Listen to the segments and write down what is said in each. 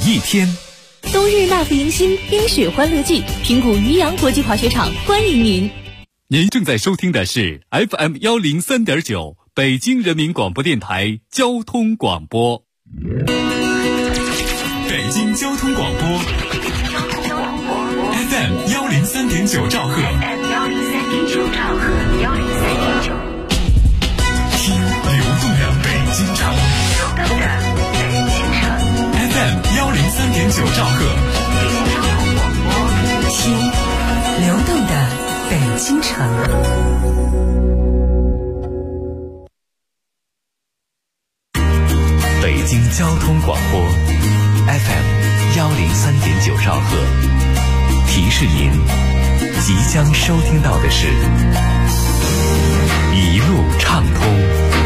一天。 冬日那副迎新冰雪欢乐季，平谷渔阳国际滑雪场欢迎您。 您正在收听的是 FM103.9 北京人民广播电台交通广播。北京交通广播 FM103.9 兆赫，听流动的北京城FM103.9 兆赫， 听流动的北京城。 北京交通广播 FM103.9 兆赫，提示您即将收听到的是一路畅通。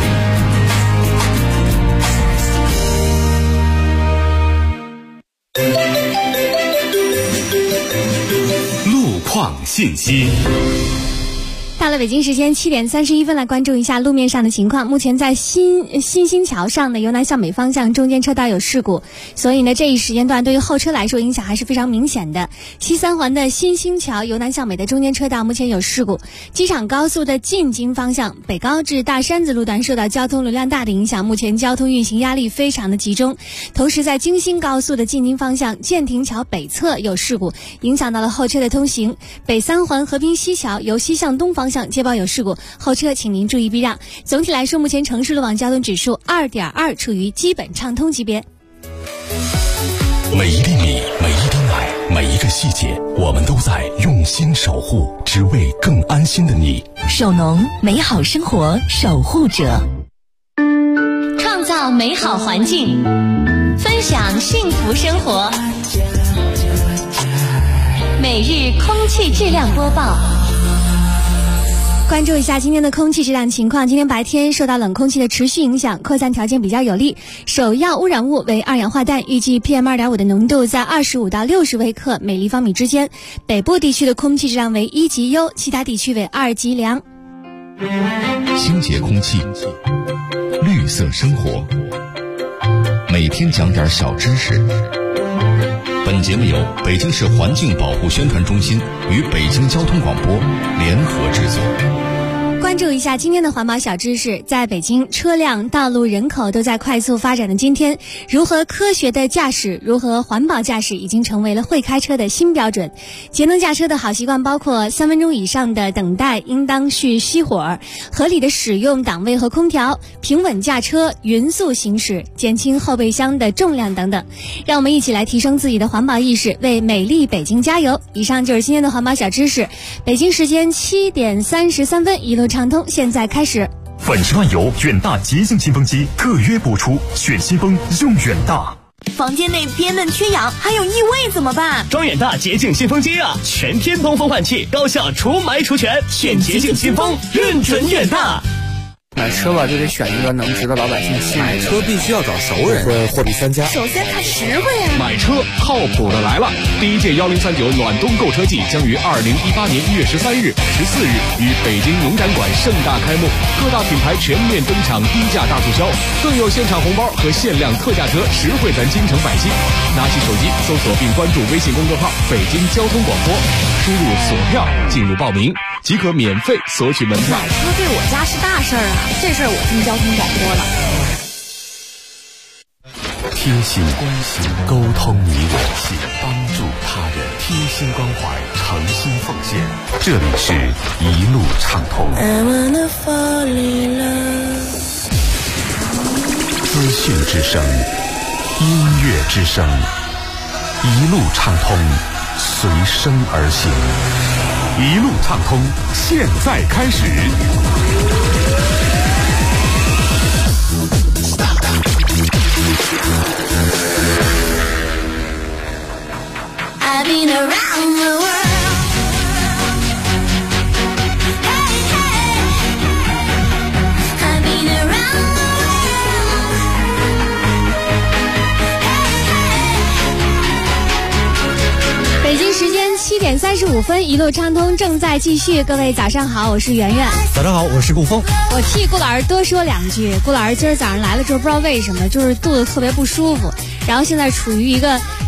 路况信息。 到了北京时间7点31分，来关注一下路面上的情况。目前在新兴桥上的由南向北方向中间车道有事故，所以呢这一时间段对于后车来说影响还是非常明显的。西三环的新兴桥由南向北的中间车道目前有事故，机场高速的进京方向北高至大山子路段受到交通流量大的影响，目前交通运行压力非常的集中。同时在京新高速的进京方向建亭桥北侧有事故，影响到了后车的通行。北三环和平西桥由西向东方向接报有事故，后车请您注意避让。总体来说，目前城市路网交通指数 2.2 处于基本畅通级别。 每一粒米，每一滴奶，每一个细节，我们都在用心守护，只为更安心的你。 首农，美好生活守护者， 创造美好环境，分享幸福生活。每日空气质量播报。 关注一下今天的空气质量情况。今天白天受到冷空气的持续影响，扩散条件比较有利，首要污染物为二氧化氮，预计 PM2.5 的浓度在25到60微克每立方米之间。北部地区的空气质量为1级优，其他地区为2级良。 清洁空气，绿色生活，每天讲点小知识。本节目由北京市环境保护宣传中心与北京交通广播联合制作。 关注一下今天的环保小知识。在北京，车辆、道路、人口都在快速发展的今天，如何科学的驾驶，如何环保驾驶已经成为了会开车的新标准。节能驾车的好习惯包括3分钟以上的等待应当去熄火，合理的使用档位和空调，平稳驾车，匀速行驶，减轻后备箱的重量等等。让我们一起来提升自己的环保意识，为美丽北京加油。以上就是今天的环保小知识。北京时间7点33分，一路畅通，现在开始。 粉10万油远大洁净新风机特约播出，选新风用远大。 房间内憋闷缺氧还有异味怎么办？ 装远大洁净新风机啊，全天通风换气，高效除霾除醛，选洁净新风，认准远大。 买车吧，就得选一个能值得老百姓信任。 买车必须要找熟人，货比三家。 首先看实惠啊！ 买车靠谱的来了！第一届1039暖冬购车季将于2018年1月13日、14日于北京农展馆盛大开幕，各大品牌全面登场低价大促销，更有现场红包和限量特价车，实惠咱京城百姓。拿起手机搜索并关注微信公众号“北京交通广播”，输入索票进入报名，即可免费索取门票。 买车对我家是大事儿啊，这事儿我听交通广播了。 贴心关心，沟通你我，帮助他人，贴心关怀，诚心奉献。这里是一路畅通。资讯之声，音乐之声，一路畅通，随声而行。一路畅通，现在开始。 I've been around the world. Hey, hey. I've been around the world. Hey, hey. 北京时间7点35分，一路畅通正在继续。各位早上好，我是圆圆。 早上好，我是顾峰。 我替顾老师多说两句。顾老师今儿早上来了之后，不知道为什么就是肚子特别不舒服，然后现在处于一个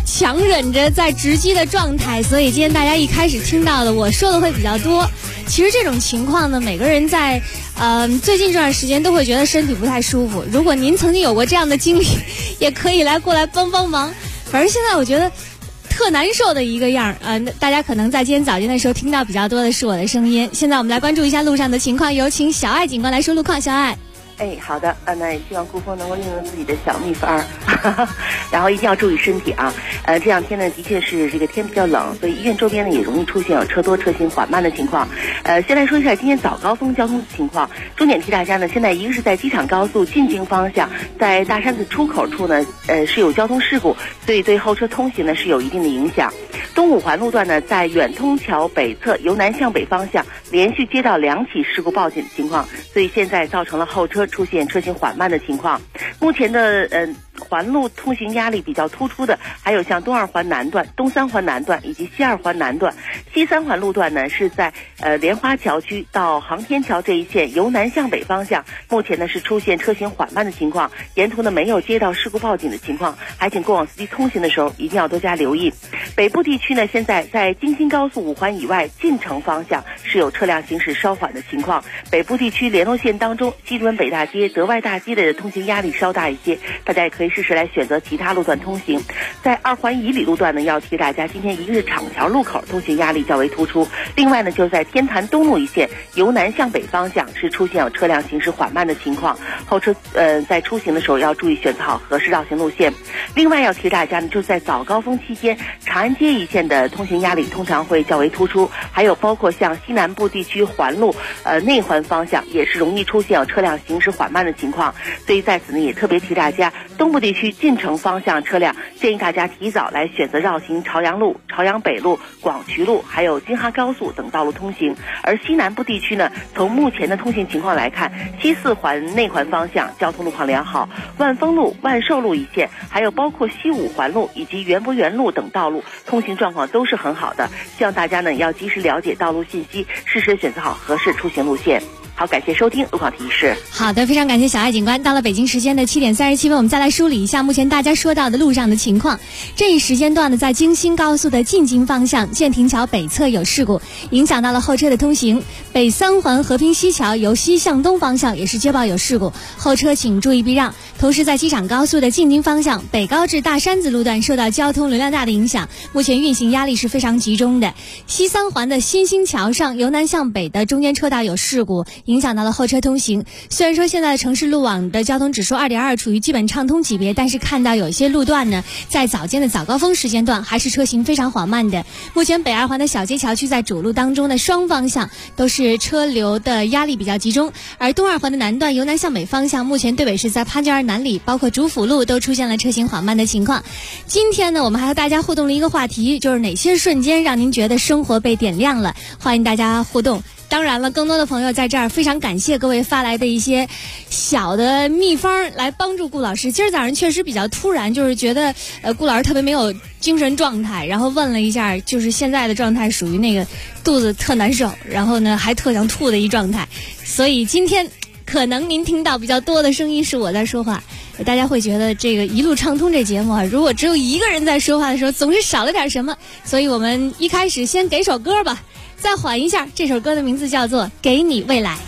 强忍着在直击的状态，所以今天大家一开始听到的我说的会比较多。其实这种情况呢，每个人在最近这段时间都会觉得身体不太舒服。如果您曾经有过这样的经历，也可以过来帮帮忙。反正现在我觉得特难受的一个样大家可能在今天早间的时候听到比较多的是我的声音。现在我们来关注一下路上的情况，有请小爱警官来说路况。小爱。 好的，那也希望顾峰能够运用自己的小秘方然后一定要注意身体啊。这两天呢，的确是这个天比较冷，所以医院周边呢也容易出现有车多车行缓慢的情况。先来说一下今天早高峰交通情况，重点提大家呢，现在一个是在机场高速进京方向，在大山子出口处呢，是有交通事故，所以对后车通行呢是有一定的影响。东五环路段呢，在远通桥北侧由南向北方向连续接到2起事故报警的情况，所以现在造成了后车出现车行缓慢的情况。目前的环路通行压力比较突出的还有像东2环南段、东3环南段以及西2环南段。西3环路段呢是在莲花桥区到航天桥这一线由南向北方向，目前呢是出现车行缓慢的情况，沿途呢没有接到事故报警的情况，还请过往司机通行的时候一定要多加留意。北部地区呢，现在在京新高速5环以外进城方向是有车辆行驶稍缓的情况。北部地区联络线当中，西直门北大街、德外大街的通行压力稍大一些，大家也可以试试来选择其他路段通行。在2环以里路段呢，要提大家今天一个是厂桥路口通行压力较为突出，另外呢就在天坛东路一线由南向北方向是出现有车辆行驶缓慢的情况，后车在出行的时候要注意选择好合适绕行路线。另外要提大家呢，就是在早高峰期间，长安街一线的通行压力通常会较为突出，还有包括像西南部地区环路内环方向也是容易出现有车辆行驶缓慢的情况，所以在此呢也特别提大家，东部地区进城方向车辆建议大家提早来选择绕行朝阳路、朝阳北路、广渠路还有京哈高速等道路通行。而西南部地区呢，从目前的通行情况来看，西4环内环方向交通路况良好，万丰路、万寿路一线还有包括西5环路以及园博园路等道路通行状况都是很好的，希望大家呢要及时了解道路信息，适时选择好合适出行路线。好，感谢收听路况提示。 好的，非常感谢小爱警官。到了北京时间的7点37分，我们再来梳理一下目前大家说到的路上的情况。这一时间段呢，在京新高速的进京方向建亭桥北侧有事故，影响到了后车的通行。北3环和平西桥由西向东方向也是接报有事故，后车请注意避让。同时在机场高速的进京方向北高至大山子路段受到交通流量大的影响，目前运行压力是非常集中的。西3环的新兴桥上由南向北的中间车道有事故，影响到了后车通行。虽然说现在的城市路网的交通指数 2.2 处于基本畅通级别，但是看到有些路段呢，在早间的早高峰时间段还是车行非常缓慢的。目前北2环的小街桥区在主路当中的双方向都是车流的压力比较集中，而东2环的南段由南向北方向目前对北是在潘家园南里包括主辅路都出现了车行缓慢的情况。今天呢，我们还和大家互动了一个话题，就是哪些瞬间让您觉得生活被点亮了，欢迎大家互动。当然了，更多的朋友在这儿非常感谢各位发来的一些小的秘方来帮助顾老师。今儿早上确实比较突然，就是觉得顾老师特别没有精神状态，然后问了一下，就是现在的状态属于那个肚子特难受，然后呢还特想吐的一状态，所以今天可能您听到比较多的声音是我在说话，大家会觉得这个一路畅通这节目啊，如果只有一个人在说话的时候，总是少了点什么，所以我们一开始先给首歌吧，再缓一下。这首歌的名字叫做《给你未来》。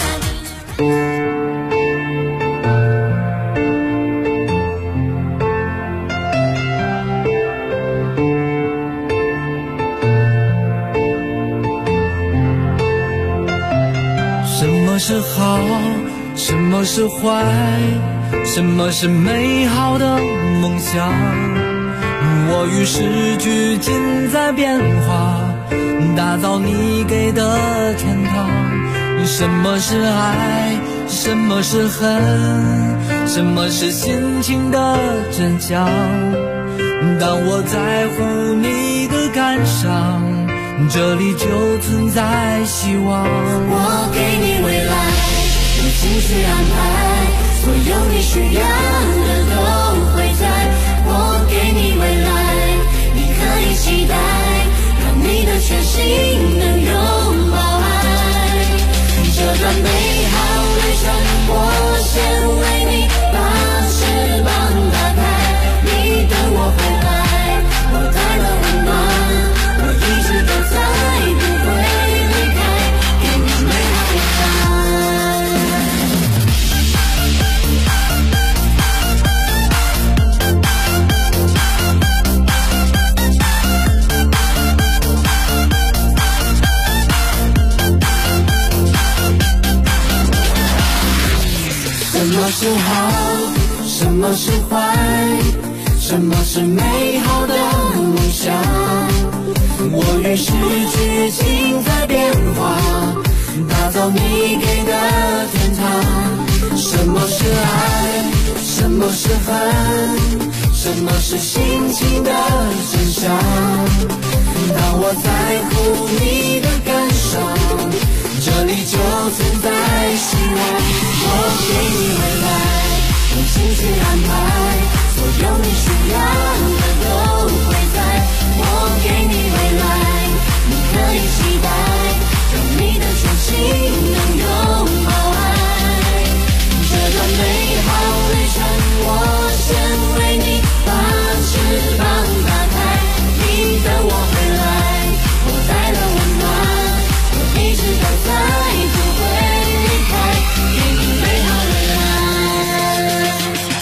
什么是好，什么是坏，什么是美好的梦想，我与时俱进在变化，打造你给的天堂。什么是爱，什么是恨，什么是心情的真相，当我在乎你的感伤，这里就存在希望。 我给你未来，用心去安排，所有你需要的都会在。我给你未来，你可以期待，让你的全心能拥抱爱。这段美好旅程，我先为你把翅膀打开，你等我回来， 是好，什么是坏，什么是美好的梦想？我与时俱进在变化，打造你给的天堂。什么是爱，什么是恨，什么是心情的真相？当我在乎你的感伤，这里就存在希望。我给你未来，用心去安排，所有你需要的都会在。我给你未来，你可以期待，让你的全心能拥抱爱。这段美好旅程，我先为你把翅膀打开，你等我回来，我带了温暖，我一直都在，不会离开，给你美好未来。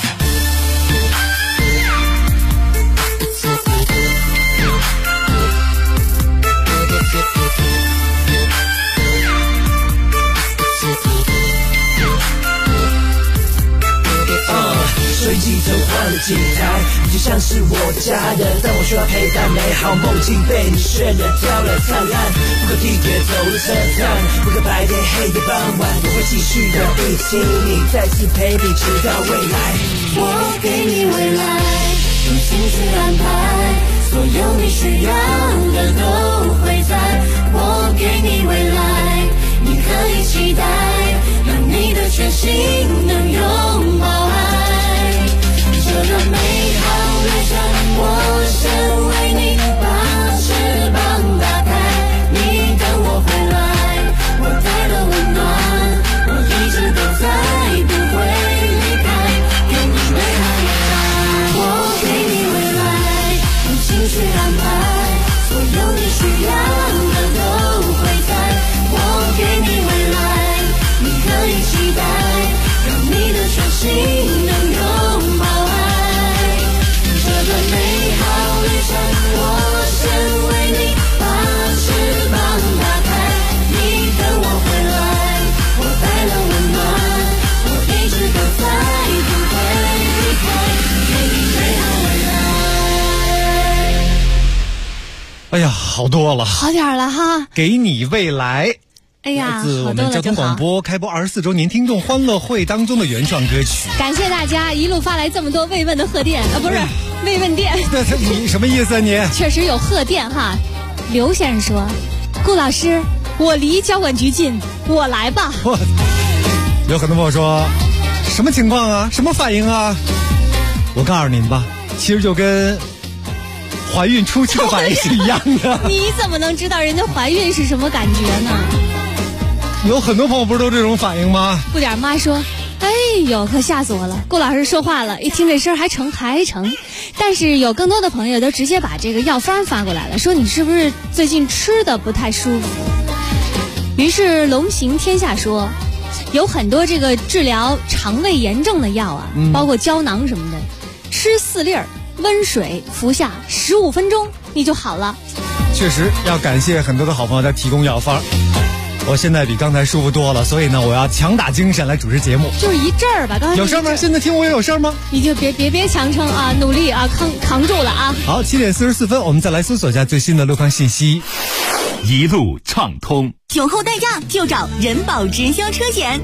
随即就换了几台，你就像是我的家人，但我需要陪伴美好梦境被你渲染掉了灿烂。不可地铁走了车站，不可白天黑夜傍晚，我会继续的一起你，再次陪你直到未来。 我给你未来，用心去安排，所有你需要的都会在。我给你未来，你可以期待，让你的全心能拥抱爱。这段美好旅程，我先为你把翅膀打开，你等我回来，我带了温暖，我一直都在，不会离开，给你美好未来。我给你未来，用心去安排，所有你需要的都会在。我给你未来，你可以期待，让你的全心能拥抱爱。这段美好旅程，我先为你把翅膀打开，你等我回来，我带了温暖，我一直都在，不会离开，给你美好未来。 哎呀，好多了， 好点了哈。 给你未来。 哎呀， 来自我们交通广播开播24周年听众欢乐会当中的原创歌曲。 感谢大家一路发来这么多慰问的贺电啊，不是慰问电。 你什么意思啊你？ 确实有贺电哈。刘先生说：“顾老师，我离交管局近，我来吧。” 有很多朋友说，什么情况啊？什么反应啊？我告诉您吧，其实就跟怀孕初期的反应是一样的。 你怎么能知道人家怀孕是什么感觉呢？ 有很多朋友不是都这种反应吗？ 不点妈说：“哎呦，可吓死我了！顾老师说话了，一听这声还成。”但是有更多的朋友都直接把这个药方发过来了，说你是不是最近吃的不太舒服？于是龙行天下说，有很多这个治疗肠胃炎症的药啊，包括胶囊什么的，吃4粒儿，温水服下15分钟你就好了。 确实要感谢很多的好朋友在提供药方。我现在比刚才舒服多了，所以呢，我要强打精神来主持节目。 就是一阵儿吧，刚才有事吗？现在听我也有事吗？ 你就别强撑啊，努力啊，扛住了啊！ 好，7点44分，我们再来搜索一下最新的路况信息。 一路畅通。 酒后代驾就找人保直销车险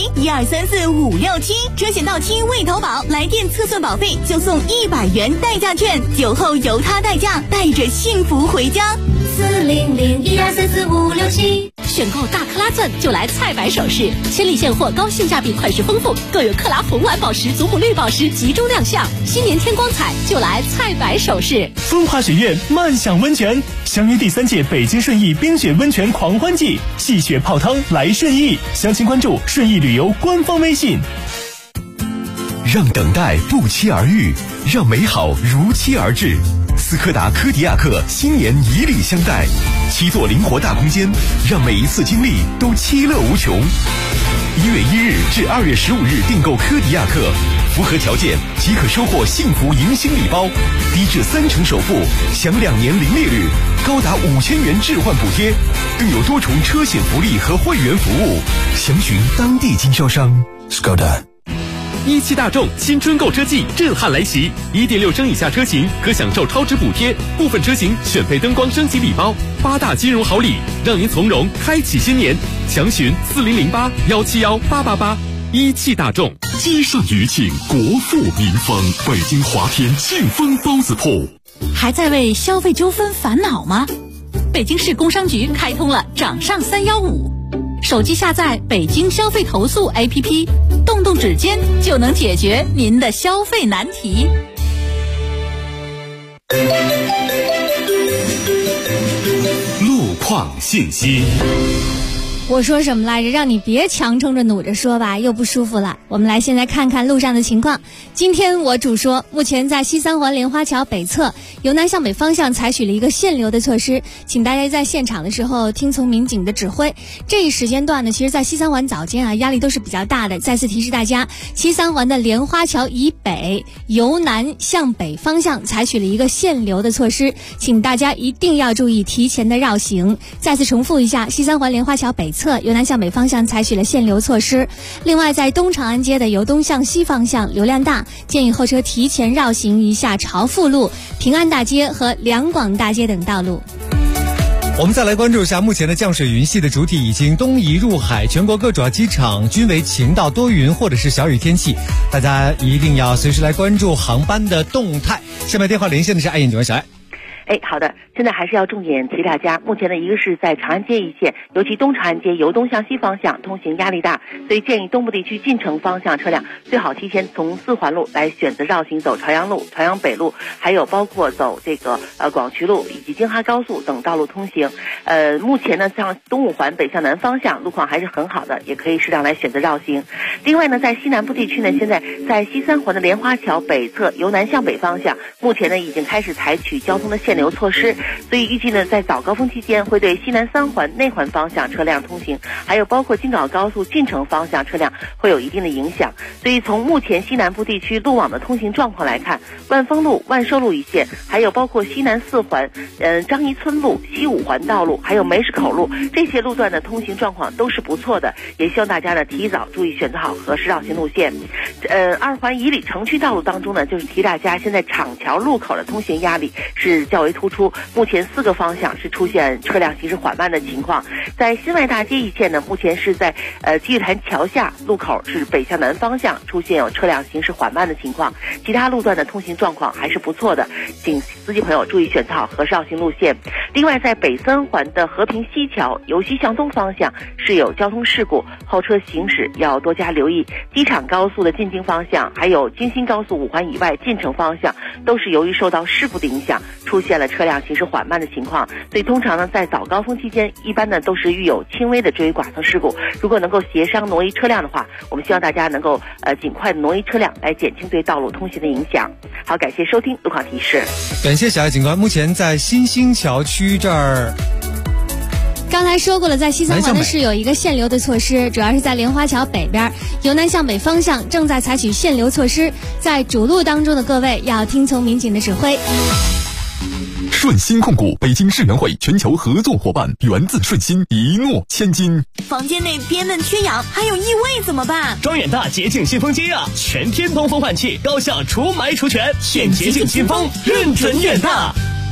，400-1234-567，车险到期未投保，来电测算保费就送100元代驾券，酒后由他代驾，带着幸福回家。 400-1234-567。选购大克拉钻就来菜百首饰，千里现货，高性价比，款式丰富，更有克拉红蓝宝石、祖母绿宝石集中亮相。新年添光彩就来菜百首饰。 风华雪苑慢享温泉，相约第3届北京顺义冰雪温泉狂欢季，戏雪泡汤来顺义，详情关注顺义旅游官方微信。 让等待不期而遇，让美好如期而至。斯柯达柯迪亚克新年以礼相待，7座灵活大空间，让每一次经历都其乐无穷。1月1日至2月15日订购柯迪亚克，符合条件即可收获幸福迎新礼包，低至30%首付，享2年零利率，高达5000元置换补贴，更有多重车险福利和会员服务。详询当地经销商。Skoda。 一汽大众新春购车季震撼来袭，1.6升以下车型可享受超值补贴，部分车型选配灯光升级礼包，8大金融好礼，让您从容开启新年。详询4008-171-888。一汽大众。 积善余庆，国富民丰。北京华天庆丰包子铺。 还在为消费纠纷烦恼吗？北京市工商局开通了掌上315，手机下载北京消费投诉 APP， 动动指尖就能解决您的消费难题。 路况信息。 我说什么来着？让你别强撑着努着说吧，又不舒服了。我们来现在看看路上的情况。今天我主说，目前在西三环莲花桥北侧由南向北方向采取了一个限流的措施，请大家在现场的时候听从民警的指挥。这一时间段呢，其实在西三环早间压力都是比较大的。再次提示大家，西三环的莲花桥以北由南向北方向采取了一个限流的措施，请大家一定要注意提前的绕行。再次重复一下，西三环莲花桥北侧由南向北方向采取了限流措施。另外，在东长安街的由东向西方向流量大，建议后车提前绕行一下朝富路、平安大街和两广大街等道路。 我们再来关注一下目前的降水云系的主体已经东移入海，全国各主要机场均为晴到多云或者是小雨天气，大家一定要随时来关注航班的动态。下面电话连线的是爱眼警官小爱。 好的，现在还是要重点提大家，目前的一个是在长安街一线，尤其东长安街由东向西方向通行压力大，所以建议东部地区进城方向车辆最好提前从4环路来选择绕行，走朝阳路、朝阳北路，还有包括走这个广渠路以及京哈高速等道路通行。目前呢，像东5环北向南方向路况还是很好的，也可以适当来选择绕行。另外呢，在西南部地区呢，现在在西三环的莲花桥北侧由南向北方向，目前呢已经开始采取交通的限流措施，所以预计呢在早高峰期间会对西南3环内环方向车辆通行，还有包括京港高速进城方向车辆会有一定的影响。所以从目前西南部地区路网的通行状况来看，万丰路、万寿路一线，还有包括西南4环、张宜村路、西5环道路，还有梅市口路，这些路段的通行状况都是不错的，也希望大家呢提早注意选择好合适绕行路线。2环以里城区道路当中呢，就是提大家现在厂桥路口的通行压力是较为突出，目前4个方向是出现车辆行驶缓慢的情况。在新外大街一线呢，目前是在积水潭桥下路口是北向南方向出现有车辆行驶缓慢的情况，其他路段的通行状况还是不错的，请司机朋友注意选择好合适绕行路线。另外，在北3环的和平西桥由西向东方向是有交通事故，后车行驶要多加留意。机场高速的进京方向，还有京新高速5环以外进城方向，都是由于受到事故的影响，出现了车辆行驶缓慢的情况。所以通常呢，在早高峰期间，一般呢都是遇有轻微的追剐蹭事故。如果能够协商挪移车辆的话，我们希望大家能够尽快挪移车辆，来减轻对道路通行的影响。好，感谢收听路况提示。 感谢小爱警官。目前在新兴桥区这儿， 刚才说过了，在西三环的是有一个限流的措施，主要是在莲花桥北边，由南向北方向正在采取限流措施，在主路当中的各位要听从民警的指挥。 顺鑫控股，北京世园会全球合作伙伴，源自顺鑫，一诺千金。 房间内憋闷缺氧，还有异味怎么办？ 装远大洁净新风机啊，全天通风换气，高效除霾除醛，选洁净新风，认准远大。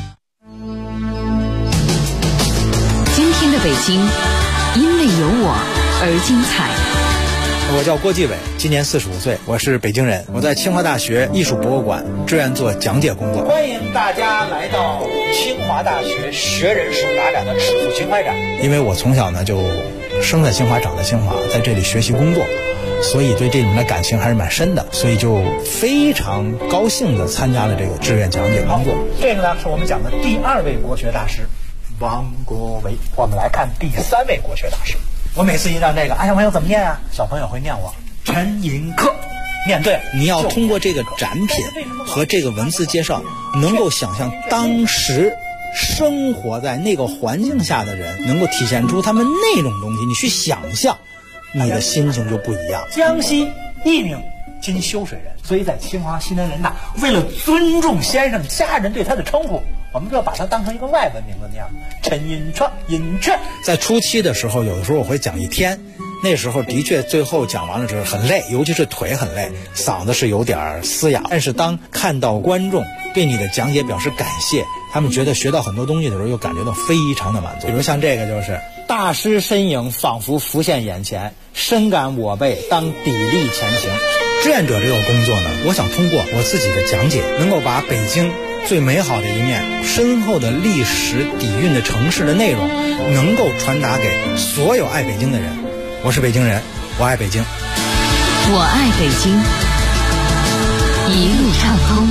今天的北京，因为有我而精彩。 我叫郭继伟，今年45岁，我是北京人，我在清华大学艺术博物馆志愿做讲解工作。欢迎大家来到清华大学学人手打展的尺度情怀展。因为我从小呢就生在清华，长在清华，在这里学习工作，所以对这里面的感情还是蛮深的，所以就非常高兴地参加了这个志愿讲解工作。这个呢是我们讲的第2位国学大师王国维，我们来看第3位国学大师。我每次一让这个，小朋友怎么念啊？小朋友会念我陈寅恪，念对。你要通过这个展品和这个文字介绍，能够想象当时生活在那个环境下的人，能够体现出他们那种东西，你去想象，你的心情就不一样。江西义宁今修水人，所以在清华西南人大，为了尊重先生家人对他的称呼，我们就要把它当成一个外文名字那样，陈寅恪，寅恪。在初期的时候，有的时候我会讲1天， 那时候的确最后讲完了之后很累，尤其是腿很累，嗓子是有点嘶哑。但是当看到观众对你的讲解表示感谢，他们觉得学到很多东西的时候，又感觉到非常的满足。比如像这个就是大师身影仿佛浮现眼前，深感我辈当砥砺前行。志愿者这个工作呢，我想通过我自己的讲解，能够把北京最美好的一面、深厚的历史底蕴的城市的内容，能够传达给所有爱北京的人。我是北京人，我爱北京， 我爱北京，一路畅通。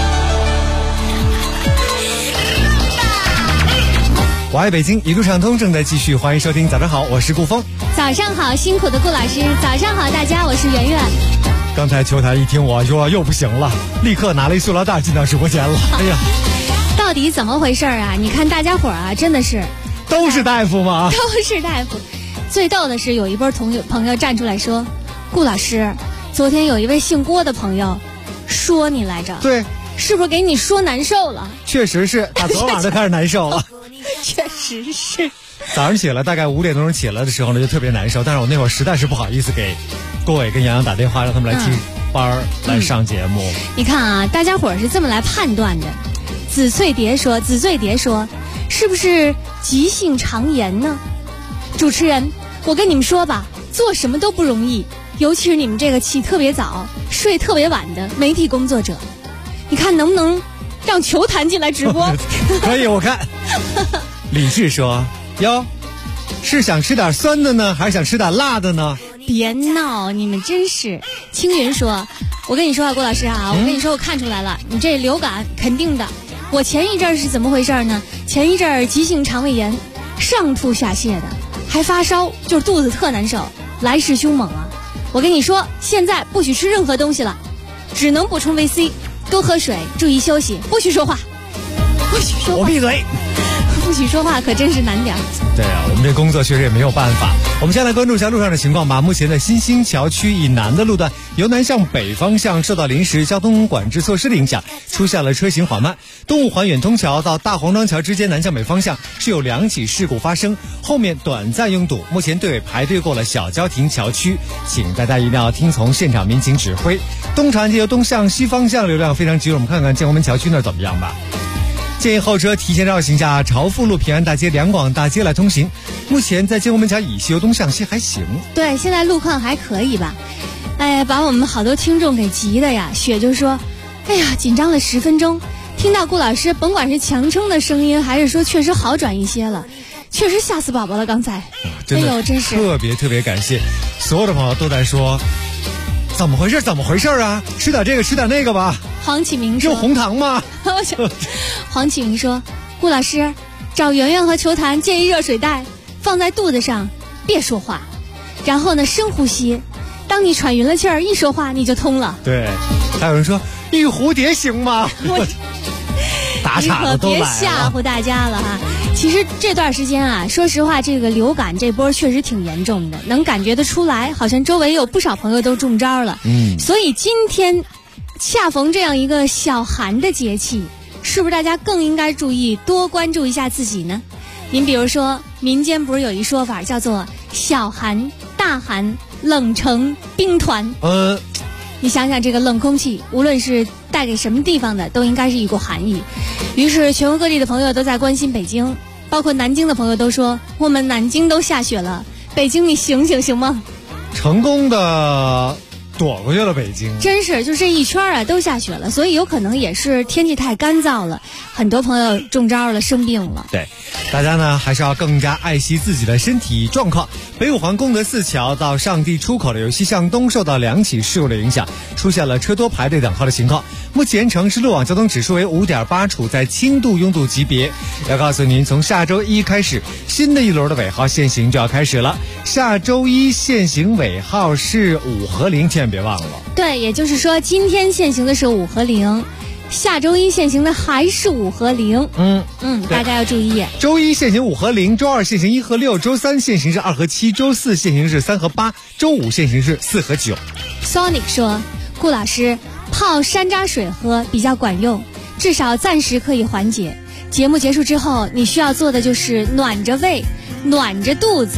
我爱北京，一路畅通正在继续，欢迎收听。早上好，我是顾峰。 早上好，辛苦的顾老师。早上好，大家，我是圆圆。 刚才球坛一听我说又不行了，立刻拿了一塑料袋进到直播间了。哎呀， 到底怎么回事啊？你看大家伙啊，真的是都是大夫吗？ 都是大夫。最逗的是，有一波朋友站出来说：“顾老师，昨天有一位姓郭的朋友说你来着， 对， 是不是给你说难受了？” 确实是，他昨晚就开始难受了。 确实是。 早上起来大概5点多钟起来的时候呢，就特别难受。但是我那会儿实在是不好意思给郭伟跟杨洋打电话，让他们来替班来上节目。 你看啊，大家伙儿是这么来判断的。紫翠蝶说，是不是急性肠炎呢？主持人，我跟你们说吧，做什么都不容易，尤其是你们这个起特别早、睡特别晚的媒体工作者。你看能不能让球坛进来直播？ 可以，我看。李志说：“哟，是想吃点酸的呢，还是想吃点辣的呢？” 别闹，你们真是。青云说：“我跟你说啊，郭老师啊，我跟你说，我看出来了，你这流感肯定的。我前一阵是怎么回事呢？前一阵急性肠胃炎，上吐下泻的，还发烧，就是肚子特难受，来势凶猛啊！我跟你说，现在不许吃任何东西了，只能补充维 C， 多喝水，注意休息，不许说话，不许说话。 我闭嘴。” 不许说话可真是难点。 对啊，我们这工作确实也没有办法。我们先来关注一下路上的情况吧。目前的新兴桥区以南的路段，由南向北方向受到临时交通管制措施的影响，出现了车行缓慢。东武环远通桥到大黄庄桥之间南向北方向是有2起事故发生，后面短暂拥堵，目前队尾排队过了小交亭桥区，请大家一定要听从现场民警指挥。东长安街由东向西方向流量非常急，我们看看建国门桥区那儿怎么样吧。建议后车提前绕行下朝富路、平安大街、两广大街来通行。目前在建国门桥以西由东向西还行。 对，现在路况还可以吧？哎呀，把我们好多听众给急的呀。雪就说：“哎呀，紧张了10分钟，听到顾老师，甭管是强撑的声音，还是说确实好转一些了，确实吓死宝宝了。刚才， 真的， 哎呦，真是特别感谢，所有的朋友都在说。”怎么回事啊？吃点这个，吃点那个吧。 黄启明说：“ 有红糖吗？” 黄启明说：“顾老师，找圆圆和球坛借一热水袋，放在肚子上，别说话，然后呢深呼吸。当你喘匀了气儿，一说话你就通了。” 对，还有人说玉蝴蝶行吗？打岔子都来了， 别吓唬大家了哈。其实这段时间啊，说实话，这个流感这波确实挺严重的，能感觉得出来，好像周围有不少朋友都中招了。所以今天恰逢这样一个小寒的节气，是不是大家更应该注意多关注一下自己呢？您比如说，民间不是有一说法叫做小寒、大寒、冷成冰团。你想想这个冷空气，无论是带给什么地方的，都应该是一股寒意。于是全国各地的朋友都在关心北京，包括南京的朋友都说，我们南京都下雪了，北京你醒醒行吗？ 成功的躲过去了北京， 真是就这一圈啊都下雪了，所以有可能也是天气太干燥了，很多朋友中招了，生病了。 对，大家呢还是要更加爱惜自己的身体状况。北五环功德寺桥到上地出口的由西向东受到2起事故的影响，出现了车多排队等候的情况。目前城市路网交通指数为5.8，处在轻度拥堵级别。要告诉您，从下周1开始，新的一轮的尾号限行就要开始了。下周1限行尾号是5和0，千万别忘了。 对，也就是说今天限行的是5和0，下周1限行的还是5和0。大家要注意。 周1限行5和0，周2限行1和6，周3限行是2和7，周4限行是3和8，周5限行是4和9。 Sonic 说，顾老师泡山楂水喝比较管用，至少暂时可以缓解。节目结束之后，你需要做的就是暖着胃，暖着肚子，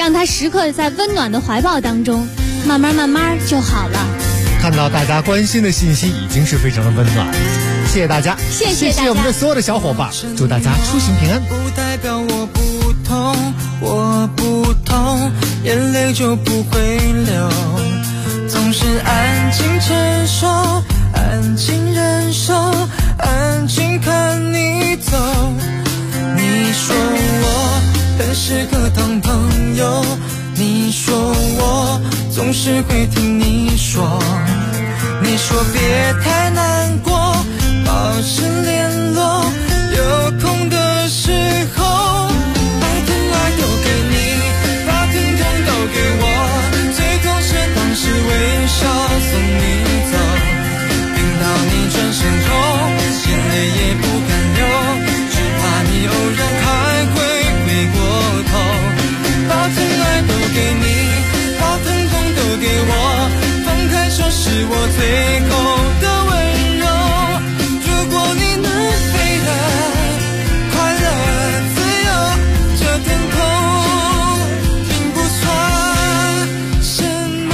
让他时刻在温暖的怀抱当中，慢慢就好了。 看到大家关心的信息已经是非常的温暖，谢谢大家， 谢谢我们的所有的小伙伴，祝大家出行平安。 不代表我不痛，我不痛，眼泪就不会流，总是安静承受，安静忍受，安静看你走。你说我很适合当朋友，你说我总是会听你说，你说别太难过，保持联络，有空的时候把疼爱都给你，把疼痛都给我，最痛是当时微笑送你走，等到你转身后眼泪也不敢流，只怕你偶然还会回过头，把疼爱都给你，把疼痛都给我，放开手是我最后的温柔，如果你能飞来快乐自由，这疼痛并不算什么。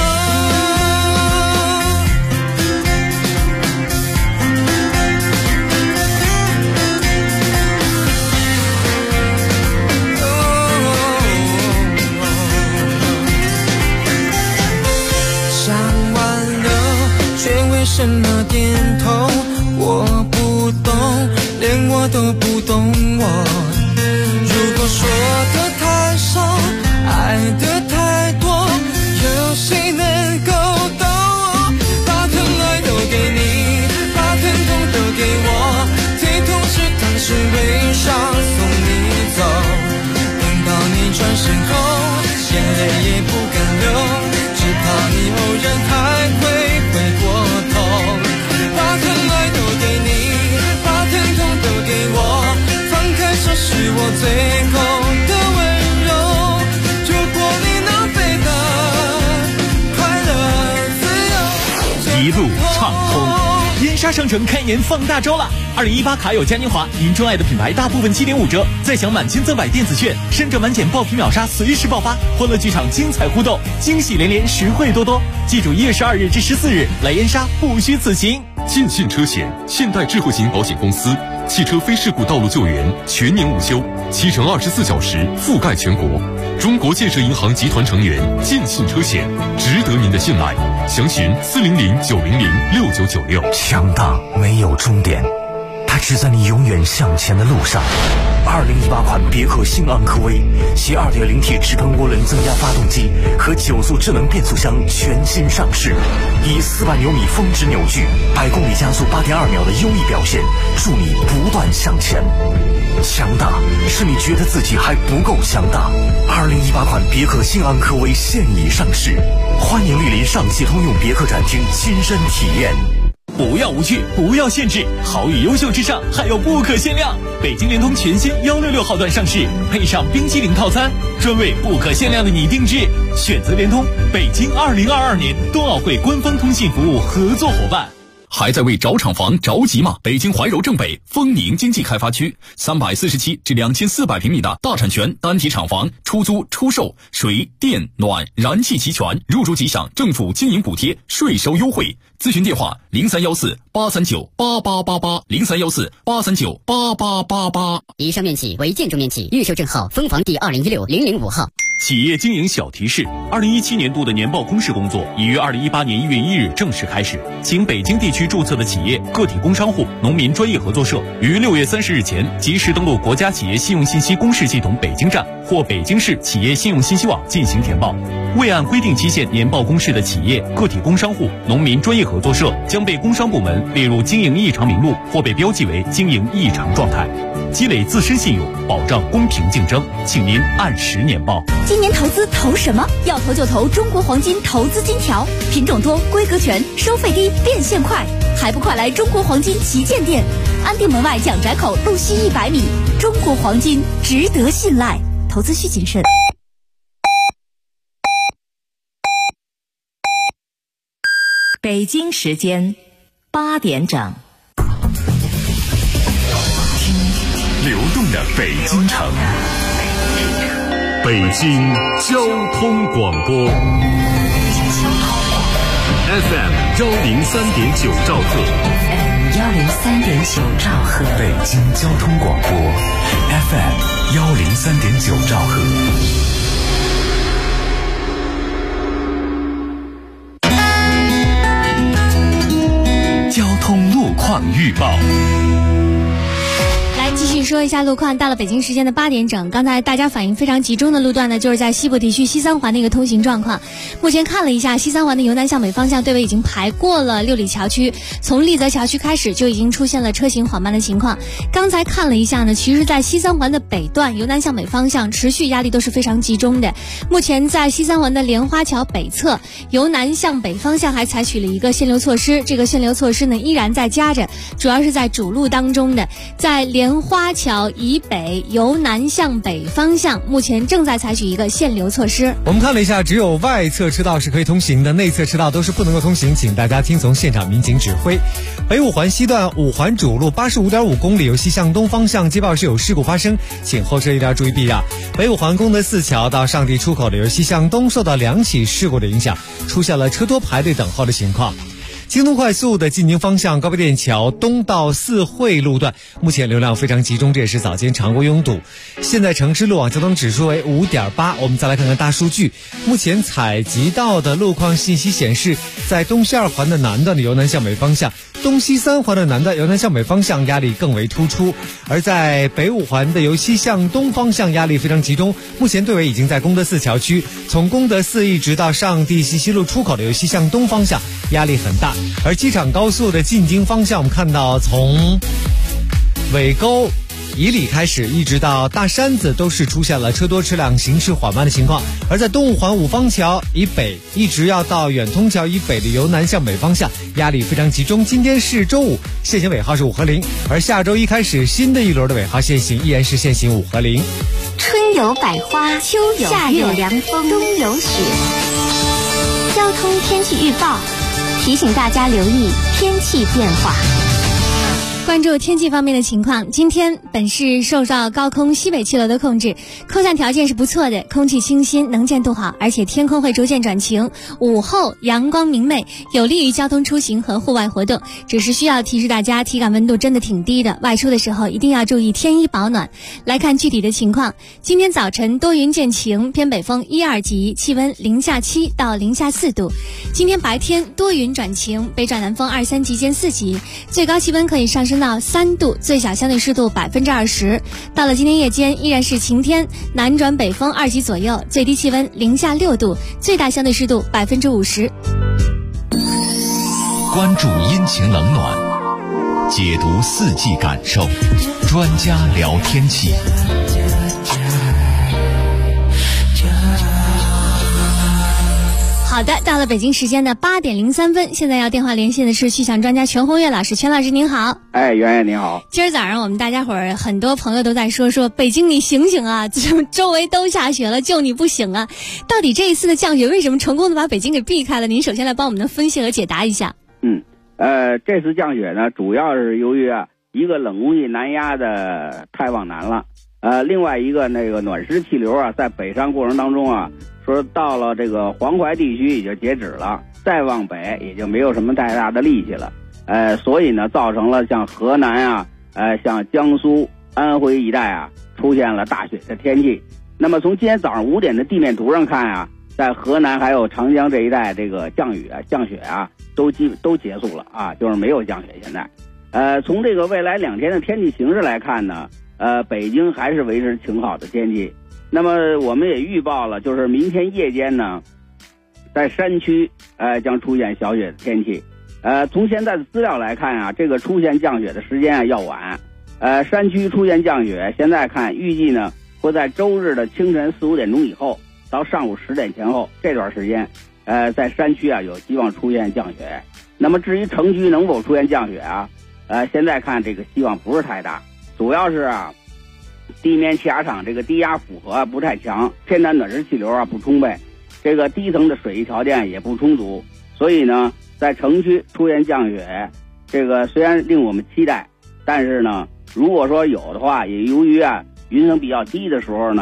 想挽留，却为什么点头？我不懂，连我都不懂我。如果说的太少，爱的太多，有谁能够懂？把疼爱都给你，把疼痛都给我，最痛是当时微笑送你走，等到你转身后眼泪也不敢流，只怕你偶然还会回过头，把疼爱都给你，把疼痛都给我，放开手是我最后的温柔，如果你能飞得快乐自由， 一路畅通。燕莎商城开年放大招了！2018卡友嘉年华，您钟爱的品牌大部分7.5折，再享满1300电子券，深圳满减爆品秒杀随时爆发，欢乐剧场精彩互动，惊喜连连，实惠多多。记住1月12日至14日来燕莎，不虚此行。 尽信车险，现代智慧型保险公司，汽车非事故道路救援全年无休，7乘24小时覆盖全国。中国建设银行集团成员，尽信车险，值得您的信赖。详询400-900-6996。 强大没有终点，它只在你永远向前的路上。2018款别克新昂科威携 2.0T 直喷涡轮增压发动机和9速智能变速箱全新上市，以400牛米峰值扭矩，100公里加速8.2秒的优异表现，助你不断向前。强大是你觉得自己还不够强大。2018款别克新昂科威现已上市，欢迎莅临上汽通用别克展厅亲身体验。 不要无趣，不要限制，好与优秀之上还有不可限量。北京联通全新166号段上市，配上冰淇淋套餐，专为不可限量的你定制。选择联通，北京2022年冬奥会官方通信服务合作伙伴。 还在为找厂房着急吗？北京怀柔正北丰宁经济开发区347至2400平米的大产权单体厂房，出租出售，水电暖燃气齐全，入住即享政府经营补贴，税收优惠。咨询电话0314-839-8888，0314-839-8888。 以上面企为建筑面企，预售证号分房第2016-005号。 企业经营小提示：2017年度的年报公示工作已于2018年1月1日正式开始，请北京地区注册的企业、个体工商户、农民专业合作社于6月30日前及时登录国家企业信用信息公示系统北京站或北京市企业信用信息网进行填报。未按规定期限年报公示的企业、个体工商户、农民专业合作社将被工商部门列入经营异常名录或被标记为经营异常状态。积累自身信用，保障公平竞争，请您按时年报。 今年投资投什么？要投就投中国黄金投资金条，品种多，规格全，收费低，变现快，还不快来中国黄金旗舰店，安定门外蒋宅口路西100米。中国黄金值得信赖，投资需谨慎。 北京时间8点整。 流动的北京城， 北京交通广播 FM 103.9兆赫 103.9兆赫， 北京交通广播 FM 103.9兆赫。交通路况预报。 继续说一下路况，到了北京时间的8点整，刚才大家反应非常集中的路段呢，就是在西部地区西三环的一个通行状况。目前看了一下，西三环的由南向北方向队尾已经排过了六里桥区，从立泽桥区开始就已经出现了车行缓慢的情况。刚才看了一下呢，其实在西三环的北段由南向北方向持续压力都是非常集中的。目前在西三环的莲花桥北侧，由南向北方向还采取了一个限流措施，这个限流措施呢依然在加着，主要是在主路当中的，在莲花桥以北由南向北方向目前正在采取一个限流措施。 我们看了一下，只有外侧车道是可以通行的，内侧车道都是不能够通行，请大家听从现场民警指挥。北五环西段五环主路85.5公里由西向东方向接报是有事故发生，请后车一定要注意避让。北五环功德寺桥到上地出口的由西向东受到2起事故的影响，出现了车多排队等候的情况。京东快速的进京方向高碑店桥东到四惠路段目前流量非常集中，这也是早间常规拥堵。现在城市路网交通指数为5.8。我们再来看看大数据，目前采集到的路况信息显示，在东西二环的南段的由南向北方向，东西三环的南段由南向北方向压力更为突出，而在北五环的由西向东方向压力非常集中。目前队尾已经在功德寺桥区，从功德寺一直到上地西西路出口的由西向东方向压力很大。而机场高速的进京方向，我们看到从尾沟以里开始一直到大山子都是出现了车多车辆行驶缓慢的情况。而在东五环五方桥以北一直要到远通桥以北的由南向北方向压力非常集中。今天是周五，限行尾号是5和0，而下周一开始新的一轮的尾号限行依然是限行5和0。 春有百花，秋有夏有凉风，冬有雪。交通天气预报提醒大家留意天气变化。 关注天气方面的情况，今天本市受到高空西北气流的控制，空散条件是不错的，空气清新，能见度好，而且天空会逐渐转晴，午后阳光明媚，有利于交通出行和户外活动。只是需要提示大家，体感温度真的挺低的，外出的时候一定要注意添衣保暖。来看具体的情况，今天早晨多云见晴，偏北风1、2级，气温0-7到0-4度。今天白天多云转晴，北转南风2、3级间4级，最高气温可以上升到3度，最小相对湿度20%。到了今天夜间依然是晴天，南转北风2级左右，最低气温0-6度，最大相对湿度50%。 关注阴晴冷暖，解读四季感受，专家聊天气。 好的，到了北京时间的8点03分，现在要电话连线的是气象专家全红月老师。全老师您好。 哎，圆圆您好。 今儿早上我们大家伙儿很多朋友都在说北京你醒醒啊，周围都下雪了，就你不醒啊。到底这一次的降雪为什么成功的把北京给避开了？您首先来帮我们的分析和解答一下。 这次降雪呢，主要是由于一个冷空气南压的太往南了，另外一个那个暖湿气流在北上过程当中说到了这个黄淮地区已经截止了，再往北也就没有什么太大的力气了，所以呢，造成了像河南像江苏、安徽一带出现了大雪的天气。那么从今天早上5点的地面图上看在河南还有长江这一带，这个降雪都结束了就是没有降雪。现在，从这个未来2天的天气形势来看呢，北京还是维持晴好的天气。那么我们也预报了，就是明天夜间呢，在山区将出现小雪的天气。从现在的资料来看这个出现降雪的时间要晚。山区出现降雪，现在看预计呢会在周日的清晨4、5点钟以后到上午10点前后这段时间，在山区有希望出现降雪。那么至于城区能否出现降雪现在看这个希望不是太大，主要是地面气压场这个低压负荷不太强，偏南暖湿气流不充沛，这个低层的水域条件也不充足，所以呢，在城区出现降雪，这个虽然令我们期待，但是呢，如果说有的话，也由于云层比较低的时候呢，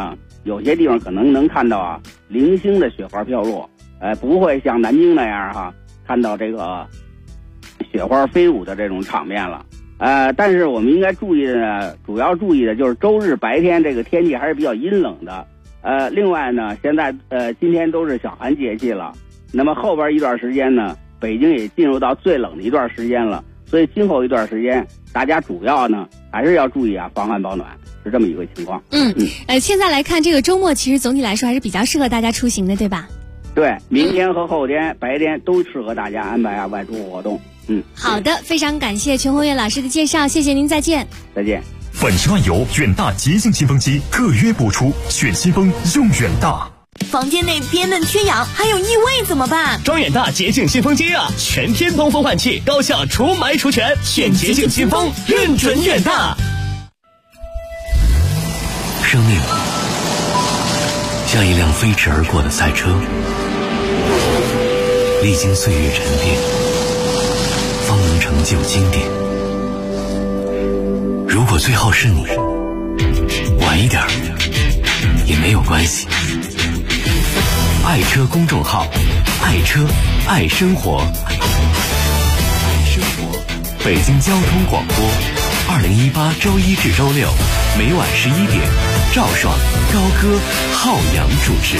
有些地方可能能看到啊零星的雪花飘落，不会像南京那样哈看到这个雪花飞舞的这种场面了。但是我们应该注意的呢，主要注意的就是周日白天这个天气还是比较阴冷的。另外呢，现在今天都是小寒节气了，那么后边一段时间呢，北京也进入到最冷的一段时间了，所以今后一段时间大家主要呢还是要注意啊，防寒保暖，是这么一个情况。 现在来看这个周末，其实总体来说还是比较适合大家出行的，对吧？ 对，明天和后天白天都适合大家安排外出活动。 好的，非常感谢全红月老师的介绍，谢谢您，再见。 再见。 粉十万油远大洁净新风机特约播出，选新风用远大。 房间内憋闷缺氧，还有异味怎么办？ 装远大洁净新风机啊，全天通风换气，高效除霾除醛，选洁净新风，认准远大。 生命像一辆飞驰而过的赛车，历经岁月沉淀，方能成就经典。如果最后是你，晚一点也没有关系。爱车公众号，爱车爱生活，北京交通广播，2018周一至周六每晚11点，赵爽、高歌、浩洋主持。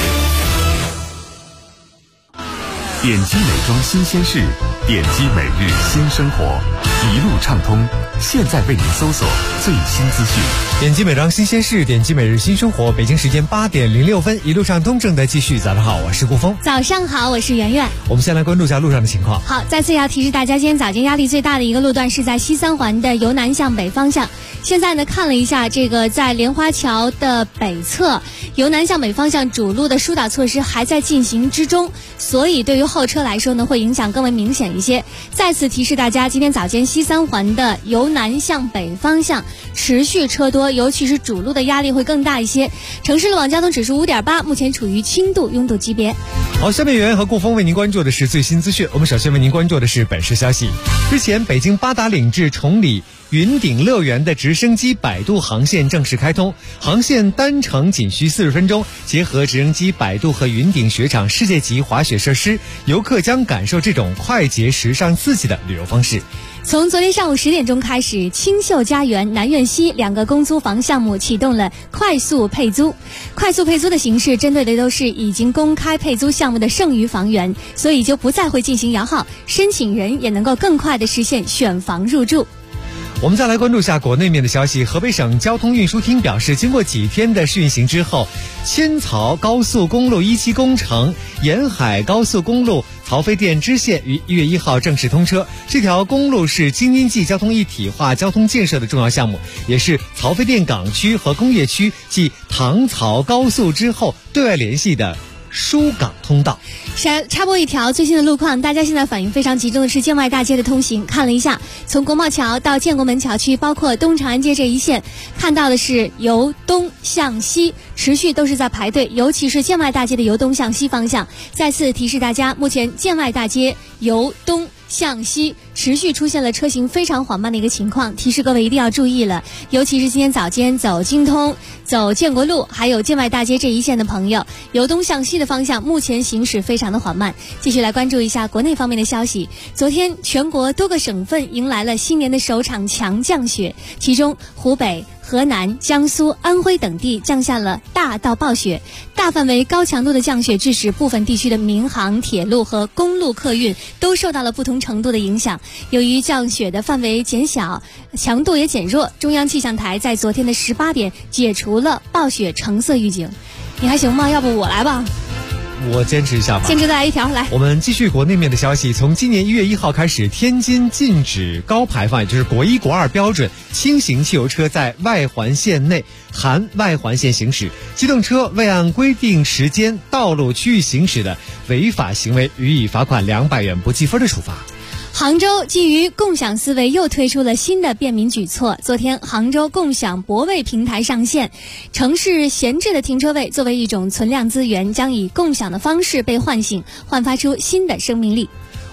点击美妆新鲜事，点击每日新生活，一路畅通。现在为您搜索最新资讯。 点击美妆新鲜事，点击每日新生活。北京时间8点06分，一路畅通正在继续。早上好，我是顾峰。 早上好，我是圆圆。 我们先来关注一下路上的情况。 好，再次要提示大家，今天早间压力最大的一个路段是在西三环的由南向北方向。现在呢，看了一下这个在莲花桥的北侧，由南向北方向主路的疏导措施还在进行之中，所以对于后车来说呢，会影响更为明显一些。再次提示大家，今天早间西三环的由南向北方向持续车多，尤其是主路的压力会更大一些。城市路网交通指数5.8，目前处于轻度拥堵级别。 好，下面圆圆和顾峰为您关注的是最新资讯。我们首先为您关注的是本市消息。日前，北京八达岭至崇礼云顶乐园的直升机摆渡航线正式开通，航线单程仅需40分钟，结合直升机摆渡和云顶雪场世界级滑雪设施，游客将感受这种快捷、时尚、刺激的旅游方式。 从昨天上午10点钟开始，清秀家园、南苑西2个公租房项目启动了快速配租。快速配租的形式针对的都是已经公开配租项目的剩余房源，所以就不再会进行摇号，申请人也能够更快地实现选房入住。 我们再来关注一下国内面的消息。河北省交通运输厅表示，经过几天的试运行之后，千曹高速公路1期工程沿海高速公路曹妃甸支线于1月1号正式通车。这条公路是京津冀交通一体化交通建设的重要项目，也是曹妃甸港区和工业区继唐曹高速之后对外联系的疏港通道。 插播一条最新的路况，大家现在反应非常集中的是建外大街的通行。看了一下，从国贸桥到建国门桥区，包括东长安街这一线，看到的是由东向西持续都是在排队，尤其是建外大街的由东向西方向。再次提示大家，目前建外大街由东向西持续出现了车行非常缓慢的一个情况，提示各位一定要注意了，尤其是今天早间走京通、走建国路还有建外大街这一线的朋友，由东向西的方向目前行驶非常的缓慢。继续来关注一下国内方面的消息。昨天全国多个省份迎来了新年的首场强降雪，其中湖北、河南、江苏、安徽等地降下了大到暴雪，大范围高强度的降雪致使部分地区的民航、铁路和公路客运都受到了不同程度的影响。由于降雪的范围减小，强度也减弱，中央气象台在昨天的18点解除了暴雪橙色预警。你还行吗？要不我来吧。 我坚持一下吧， 坚持再来一条。来， 我们继续国内面的消息。从今年1月1号开始，天津禁止高排放，也就是国1、国2标准轻型汽油车在外环线内含外环线行驶，机动车未按规定时间道路区域行驶的违法行为，予以罚款200元不记分的处罚。 杭州基于共享思维又推出了新的便民举措。昨天，杭州共享泊位平台上线，城市闲置的停车位作为一种存量资源，将以共享的方式被唤醒，焕发出新的生命力。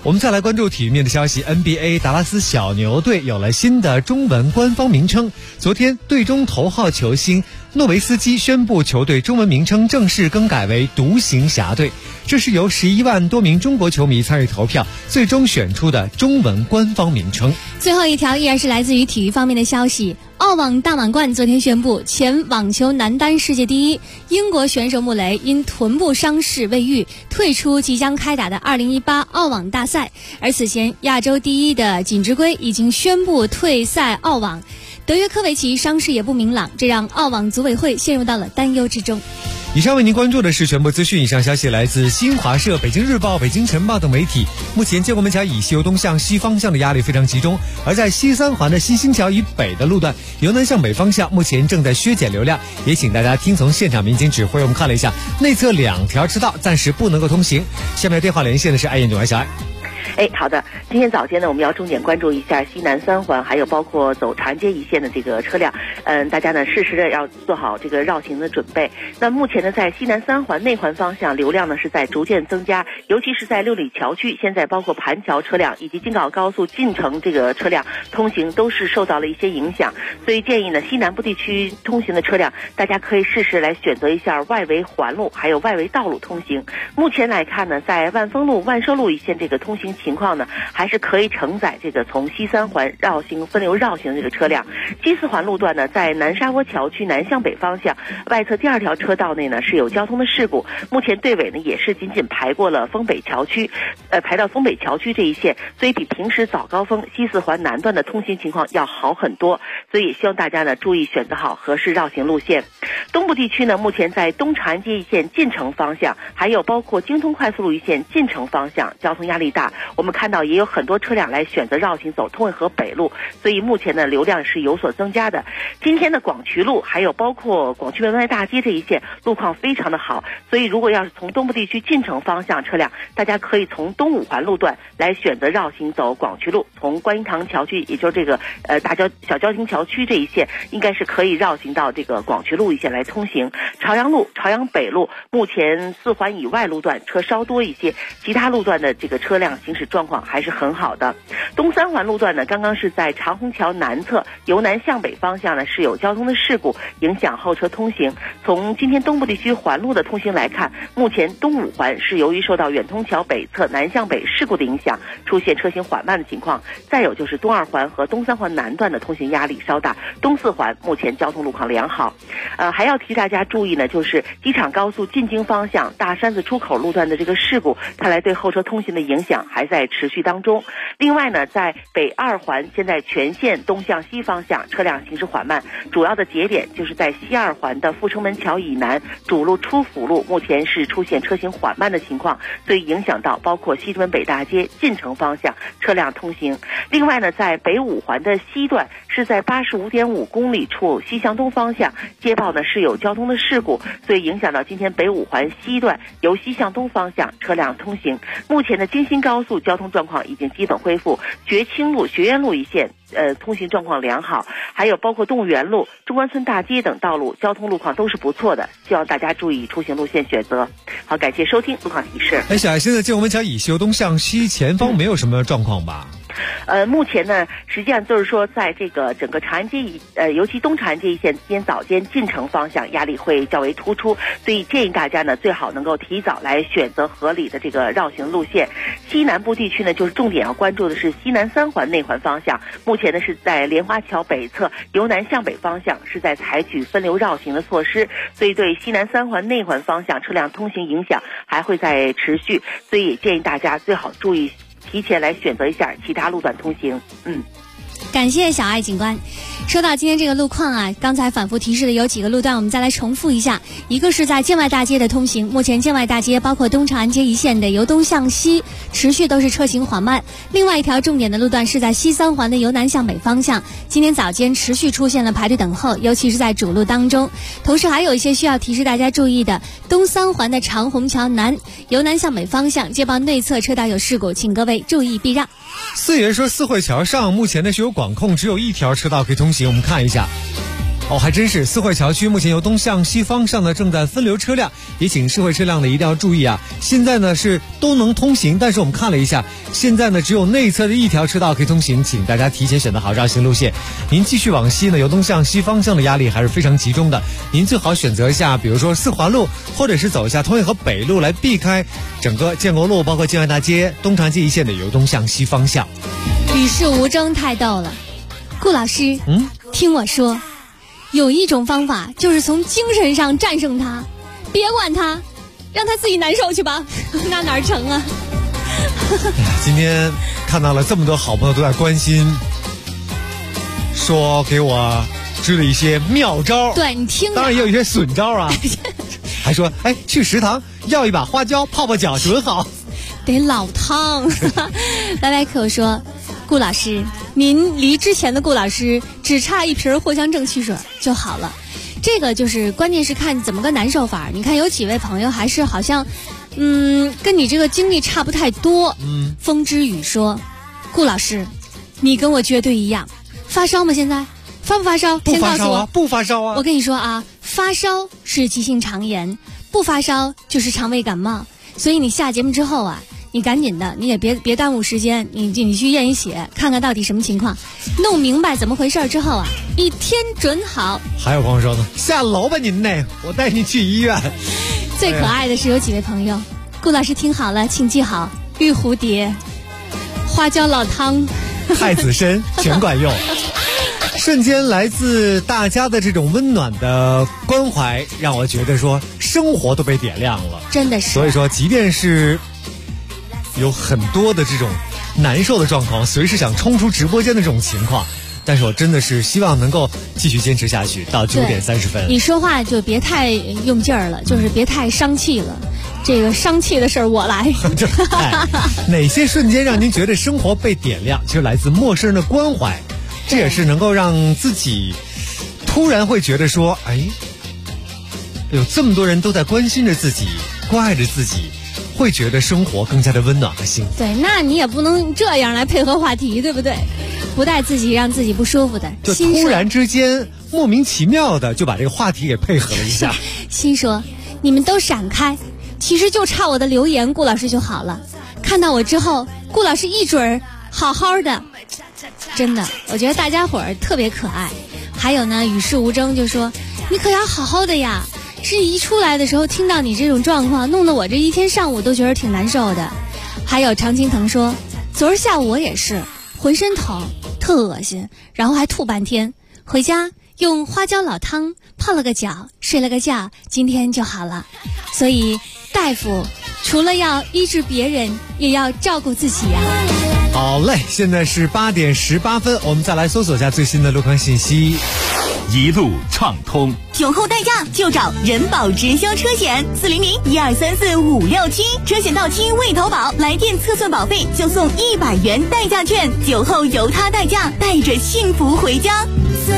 我们再来关注体育面的消息 ，NBA 达拉斯小牛队有了新的中文官方名称。昨天，队中头号球星诺维斯基宣布球队中文名称正式更改为独行侠队，这是由11万多名中国球迷参与投票，最终选出的中文官方名称。 最后一条依然是来自于体育方面的消息。澳网大满贯昨天宣布，前网球男单世界第一英国选手穆雷因臀部伤势未愈，退出即将开打的2018澳网大赛。而此前亚洲第一的锦织圭已经宣布退赛澳网。德约科维奇伤势也不明朗，这让澳网组委会陷入到了担忧之中。 以上为您关注的是全部资讯，以上消息来自新华社、北京日报、北京晨报等媒体。目前建国门桥以西由东向西方向的压力非常集中，而在西三环的西兴桥以北的路段由南向北方向目前正在削减流量，也请大家听从现场民警指挥。我们看了一下，内侧2条车道暂时不能够通行。下面电话连线的是爱燕总，小爱。 好的。今天早间呢，我们要重点关注一下西南3环，还有包括走长安街一线的这个车辆。大家呢适时的要做好这个绕行的准备。那目前呢，在西南3环内环方向流量呢是在逐渐增加，尤其是在六里桥区，现在包括盘桥车辆以及京港高速进城这个车辆通行都是受到了一些影响，所以建议呢西南部地区通行的车辆，大家可以适时来选择一下外围环路还有外围道路通行。目前来看呢，在万丰路、万寿路一线这个通行情况呢，还是可以承载这个从西3环绕行分流绕行的这个车辆。西4环路段呢，在南沙窝桥区南向北方向外侧第2条车道内呢是有交通的事故，目前队尾呢也是仅排过了丰北桥区，排到丰北桥区这一线，所以比平时早高峰西4环南段的通行情况要好很多，所以也希望大家呢注意选择好合适绕行路线。东部地区呢，目前在东长安街一线进城方向，还有包括京通快速路一线进城方向交通压力大，我们看到也有很多车辆来选择绕行走通渭河北路，所以目前的流量是有所增加的。今天的广渠路还有包括广渠门外大街这一线路况非常的好，所以如果要是从东部地区进城方向车辆，大家可以从东5环路段来选择绕行走广渠路，从观音堂桥区，也就是这个小交亭桥区这一线，应该是可以绕行到这个广渠路一线来通行。朝阳路、朝阳北路目前4环以外路段车稍多一些，其他路段的这个车辆行驶状况还是很好的。东3环路段呢，刚刚是在长虹桥南侧由南向北方向呢是有交通的事故，影响后车通行。从今天东部地区环路的通行来看，目前东5环是由于受到远通桥北侧南向北事故的影响，出现车行缓慢的情况。再有就是东2环和东3环南段的通行压力稍大，东4环目前交通路况良好。还要提大家注意呢，就是机场高速进京方向大山子出口路段的这个事故，看来对后车通行的影响还在持续当中。另外呢，在北2环现在全线东向西方向车辆行驶缓慢，主要的节点就是在西2环的阜成门桥以南主路出府路，目前是出现车行缓慢的情况，所以影响到包括西直门北大街进城方向车辆通行。另外呢，在北5环的西段是在85.5公里处西向东方向接报呢是有交通的事故，所以影响到今天北5环西段由西向东方向车辆通行。目前的京新高速交通状况已经基本恢复，觉清路、学院路一线通行状况良好，还有包括动物园路、中关村大街等道路交通路况都是不错的，希望大家注意出行路线选择。好，感谢收听路况提示。 小爱，现在建国门桥以西由东向西前方没有什么状况吧？ 目前呢，实际上就是说，在这个整个长安街尤其东长安街一线，今天早间进城方向压力会较为突出，所以建议大家呢最好能够提早来选择合理的这个绕行路线。西南部地区呢，就是重点要关注的是西南3环内环方向，目前呢是在莲花桥北侧由南向北方向是在采取分流绕行的措施，所以对西南3环内环方向车辆通行影响还会在持续，所以也建议大家最好注意提前来选择一下其他路段通行。 感谢小爱警官。说到今天这个路况啊，刚才反复提示的有几个路段，我们再来重复一下。一个是在建外大街的通行，目前建外大街包括东长安街一线的由东向西持续都是车行缓慢。另外一条重点的路段是在西3环的由南向北方向，今天早间持续出现了排队等候，尤其是在主路当中。同时还有一些需要提示大家注意的，东3环的长虹桥南由南向北方向接报内侧车道有事故，请各位注意避让。 四爷说四惠桥上目前呢是有管控，只有1条车道可以通行，我们看一下。 还真是四惠桥区目前由东向西方向呢正在分流车辆，也请社会车辆呢一定要注意啊。现在呢是都能通行，但是我们看了一下，现在呢只有内侧的一条车道可以通行，请大家提前选择好绕行路线。您继续往西呢，由东向西方向的压力还是非常集中的，您最好选择一下，比如说四环路，或者是走一下通惠河北路，来避开整个建国路，包括建外大街、东长街一线的由东向西方向。 与世无争太逗了，顾老师，听我说，有一种方法就是从精神上战胜他，别管他，让他自己难受去吧，那哪成啊？ 今天看到了这么多好朋友都在关心，说给我支了一些妙招。对，你听，当然也有一些损招啊。还说，去食堂要一把花椒泡泡脚准好， 得老汤。白白可说，顾老师，您离之前的顾老师只差一瓶藿香正气水就好了。这个就是关键是看怎么个难受法。你看有几位朋友还是好像跟你这个经历差不太多。风之雨说，顾老师，你跟我绝对一样，发烧吗？现在发不发烧？ 不发烧啊，不发烧啊。 我跟你说啊，发烧是急性肠炎，不发烧就是肠胃感冒。所以你下节目之后啊，你赶紧的，你也别耽误时间，你去验一血，看看到底什么情况，弄明白怎么回事之后啊，一天准好。 还有朋友说呢，下楼吧您呢，我带你去医院。 最可爱的是有几位朋友，顾老师听好了，请记好，玉蝴蝶、花椒老汤、 太子参全管用。瞬间来自大家的这种温暖的关怀，让我觉得说生活都被点亮了， 真的是。 所以说即便是有很多的这种难受的状况，随时想冲出直播间的这种情况，但是我真的是希望能够继续坚持下去到9点30分。 你说话就别太用劲儿了，就是别太伤气了，这个伤气的事儿我来。 哪些瞬间让您觉得生活被点亮，就来自陌生人的关怀，这也是能够让自己突然会觉得说，有这么多人都在关心着自己，关爱着自己，会觉得生活更加的温暖和幸福。 对，那你也不能这样来配合话题，对不对？不带自己让自己不舒服的， 就突然之间莫名其妙的就把这个话题给配合了一下。 心说，你们都闪开，其实就差我的留言，顾老师就好了。看到我之后，顾老师一准儿好好的，真的，我觉得大家伙儿特别可爱。还有呢，与世无争就说，你可要好好的呀。是一出来的时候听到你这种状况，弄得我这一天上午都觉得挺难受的。还有常青藤说，昨儿下午我也是浑身疼，特恶心，然后还吐半天，回家用花椒老汤泡了个脚，睡了个觉，今天就好了。所以大夫除了要医治别人，也要照顾自己呀。 好嘞，现在是8点18分，我们再来搜索一下最新的路况信息。 一路畅通， 酒后代驾就找人保直销车险，400-1234-567，车险到期未投保，来电测算保费就送100元代驾券，酒后由他代驾，带着幸福回家。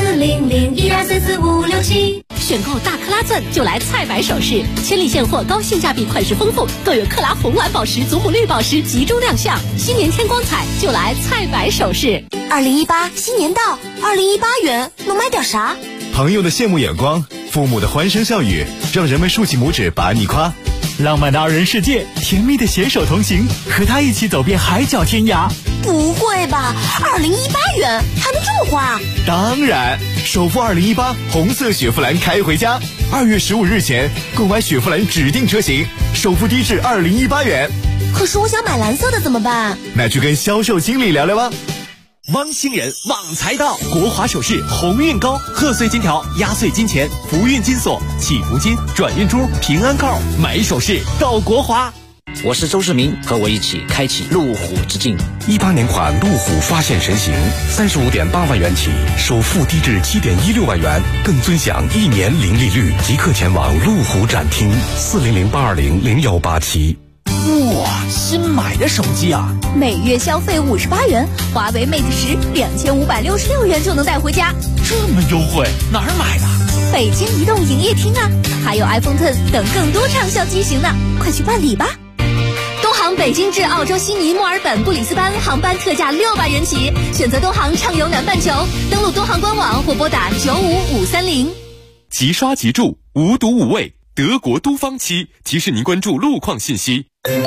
400-1234-567，选购大克拉钻就来菜百首饰，千里现货，高性价比，款式丰富，更有克拉红蓝宝石、祖母绿宝石集中亮相。新年添光彩，就来菜百首饰。 2018新年到，2018元能买点啥？ 朋友的羡慕眼光，父母的欢声笑语，让人们竖起拇指把你夸。 浪漫的2人世界，甜蜜的携手同行，和他一起走遍海角天涯。 不会吧，2018元还能这么花？ 当然，首付2018红色雪佛兰开回家，2月15日前购买雪佛兰指定车型，首付低至2018元。 可是我想买蓝色的怎么办？ 那去跟销售经理聊聊吧。 汪星人旺财到，国华首饰鸿运高，贺岁金条、压岁金钱、福运金锁、祈福金、转运珠、平安扣，买首饰到国华。 我是周世明，和我一起开启路虎之境。 18年款路虎发现神行，35.8万元起，首付低至7.16万元，更尊享1年零利率。即刻前往路虎展厅，400-820-0187。 哇，新买的手机啊， 每月消费58元，华为 Mate 10 2566元就能带回家， 这么优惠，哪儿买的？ 北京移动营业厅啊，还有 iPhone X 等更多畅销机型呢，快去办理吧。 东航北京至澳洲悉尼、墨尔本、布里斯班航班特价600元起，选择东航畅游南半球，登录东航官网或拨打95530。 即刷即住，无毒无味，德国都方漆提示您关注路况信息。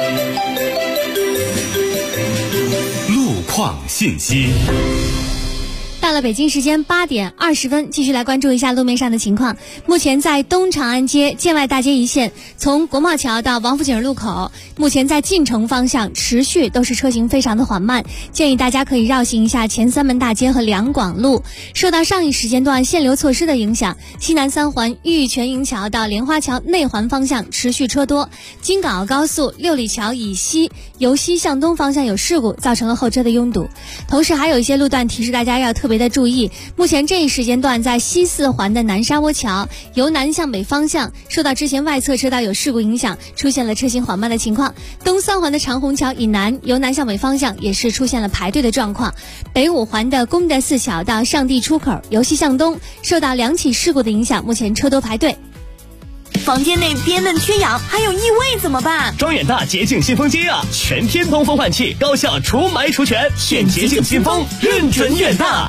路况信息。 到了北京时间8点20分，继续来关注一下路面上的情况。目前在东长安街建外大街一线，从国贸桥到王府井路口，目前在进城方向持续都是车行非常的缓慢，建议大家可以绕行一下前三门大街和两广路。受到上一时间段限流措施的影响，西南三环玉泉营桥到莲花桥内环方向持续车多，京港澳高速六里桥以西由西向东方向有事故，造成了后车的拥堵。同时还有一些路段提示大家要特别的注意，目前这一时间段在西四环的南沙窝桥由南向北方向受到之前外侧车道有事故影响，出现了车行缓慢的情况。东三环的长虹桥以南由南向北方向也是出现了排队的状况。北五环的功德寺桥到上地出口由西向东受到2起事故的影响，目前车多排队。 房间内憋闷缺氧还有异味怎么办？ 装远大洁净新风机啊，全天通风换气，高效除霾除醛，选洁净新风，认准远大。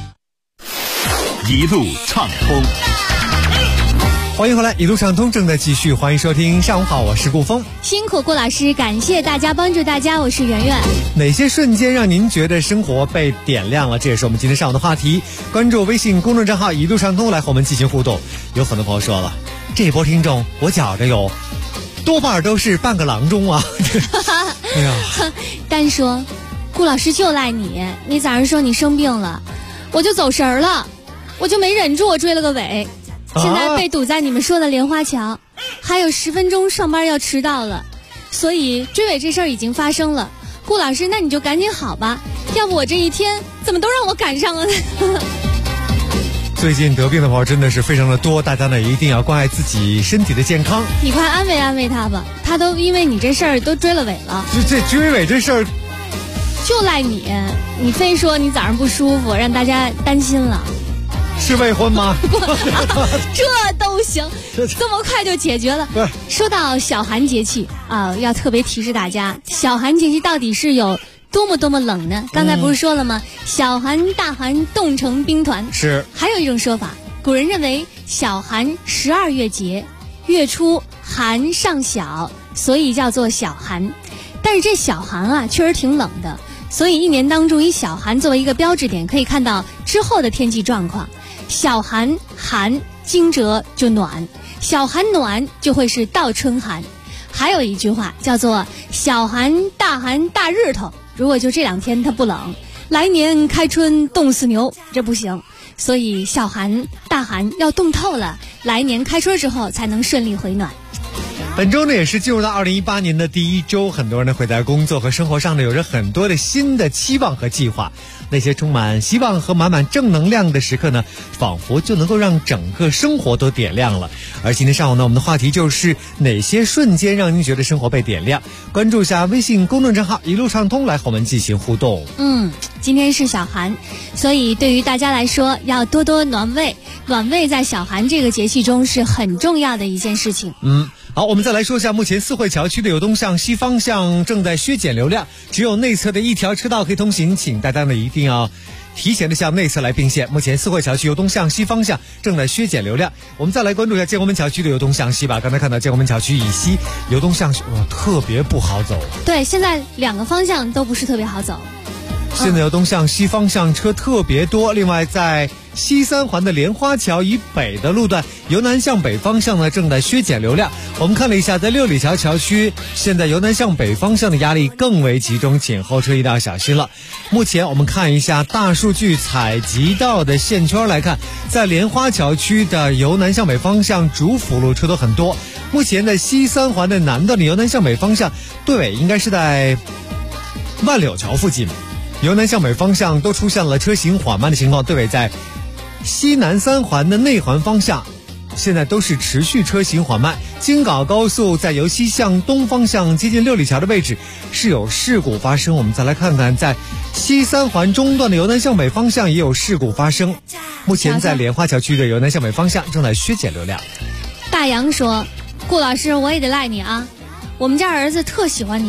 一路畅通， 欢迎回来，一路畅通正在继续，欢迎收听。上午好，我是顾峰。 辛苦顾老师，感谢大家帮助大家，我是圆圆。 哪些瞬间让您觉得生活被点亮了？这也是我们今天上午的话题。关注微信公众账号一路畅通来和我们进行互动。有很多朋友说了，这波听众我觉着有多半都是半个郎中啊。哎呀， 单说顾老师就赖你，你早上说你生病了，我就走神了，我就没忍住，我追了个尾，现在被堵在你们说的莲花桥，还有10分钟上班要迟到了，所以追尾这事儿已经发生了。顾老师，那你就赶紧好吧，要不我这一天怎么都让我赶上了呢？ 最近得病的朋友真的是非常的多，大家呢一定要关爱自己身体的健康。 你快安慰安慰他吧，他都因为你这事儿都追了尾了。 这追尾这事儿就赖你，你非说你早上不舒服，让大家担心了。 是未婚吗？ 这都行，这么快就解决了。说到小寒节气啊，要特别提示大家，小寒节气到底是有多么冷呢？刚才不是说了吗？小寒大寒冻成冰团。 是。 还有一种说法，古人认为小寒12月节，月初寒尚小，所以叫做小寒。但是这小寒啊，确实挺冷的，所以一年当中以小寒作为一个标志点，可以看到之后的天气状况。小寒寒惊蛰就暖，小寒暖就会是倒春寒。还有一句话叫做小寒大日头，如果就这2天它不冷，来年开春冻死牛，这不行。所以小寒大寒要冻透了，来年开春之后才能顺利回暖。 本周呢也是进入到2018年的第一周，很多人呢会在工作和生活上呢有着很多的新的期望和计划。那些充满希望和满满正能量的时刻呢，仿佛就能够让整个生活都点亮了。而今天上午呢，我们的话题就是哪些瞬间让您觉得生活被点亮？关注一下微信公众账号一路畅通来和我们进行互动。 今天是小寒，所以对于大家来说要多多暖胃，暖胃在小寒这个节气中是很重要的一件事情。 好，我们再来说一下，目前四惠桥区的由东向西方向正在削减流量，只有内侧的一条车道可以通行，请大家呢一定要提前的向内侧来并线。目前四惠桥区由东向西方向正在削减流量。我们再来关注一下建国门桥区的由东向西吧。刚才看到建国门桥区以西由东向西，特别不好走。 对，现在2个方向都不是特别好走。 现在由东向西方向车特别多。另外在西三环的莲花桥以北的路段由南向北方向呢正在削减流量。我们看了一下，在六里桥桥区现在由南向北方向的压力更为集中，请后车一定要小心了。目前我们看一下大数据采集到的线圈来看，在莲花桥区的由南向北方向主辅路车都很多。目前在西三环的南段的由南向北方向对尾应该是在万柳桥附近，由南向北方向都出现了车行缓慢的情况，对尾在西南三环的内环方向现在都是持续车行缓慢。京港高速在由西向东方向接近六里桥的位置是有事故发生。我们再来看看，在西三环中段的由南向北方向也有事故发生。目前在莲花桥区的由南向北方向正在削减流量。 大洋说，顾老师我也得赖你啊，我们家儿子特喜欢你，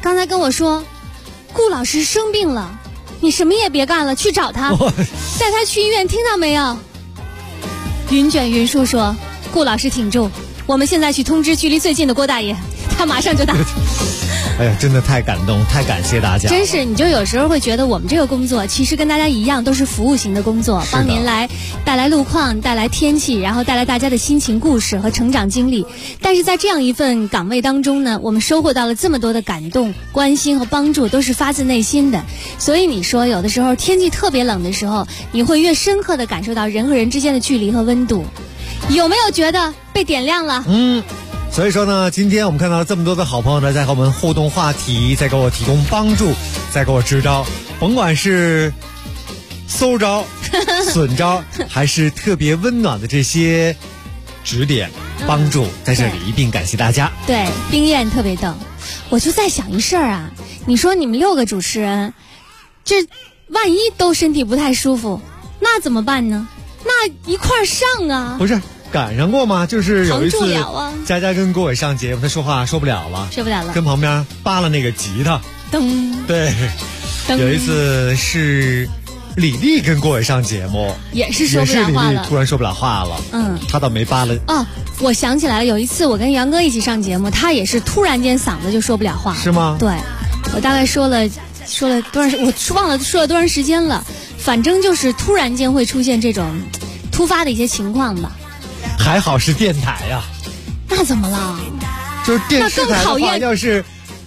刚才跟我说，顾老师生病了，你什么也别干了，去找他，带他去医院，听到没有？云卷云舒说，顾老师挺住，我们现在去通知距离最近的郭大爷，他马上就到。 哎呀，真的太感动，太感谢大家。 真是，你就有时候会觉得我们这个工作其实跟大家一样，都是服务型的工作，帮您来带来路况，带来天气，然后带来大家的心情故事和成长经历。但是在这样一份岗位当中呢，我们收获到了这么多的感动、关心和帮助，都是发自内心的。所以你说，有的时候天气特别冷的时候，你会越深刻地感受到人和人之间的距离和温度。有没有觉得被点亮了？ 所以说呢，今天我们看到这么多的好朋友呢，在和我们互动话题，在给我提供帮助，在给我支招，甭管是馊招、损招，还是特别温暖的这些指点、帮助，在这里一并感谢大家。 对，冰燕特别逗，我就在想一事儿啊，你说你们6个主持人，这万一都身体不太舒服，那怎么办呢？那一块儿上啊！ 不是。赶上过吗？就是有一次，佳佳跟郭伟上节目，他说话说不了了，跟旁边扒了那个吉他。 噔， 对，有一次是李丽跟郭伟上节目， 也是说不了话了， 李丽突然说不了话了。他倒没扒了。 哦，我想起来了，有一次我跟杨哥一起上节目，他也是突然间嗓子就说不了话。 是吗？ 对，我大概说了多长，我忘了说了多长时间了，反正就是突然间会出现这种突发的一些情况吧。 还好是电台呀， 那怎么了？ 就是电视台的话，要是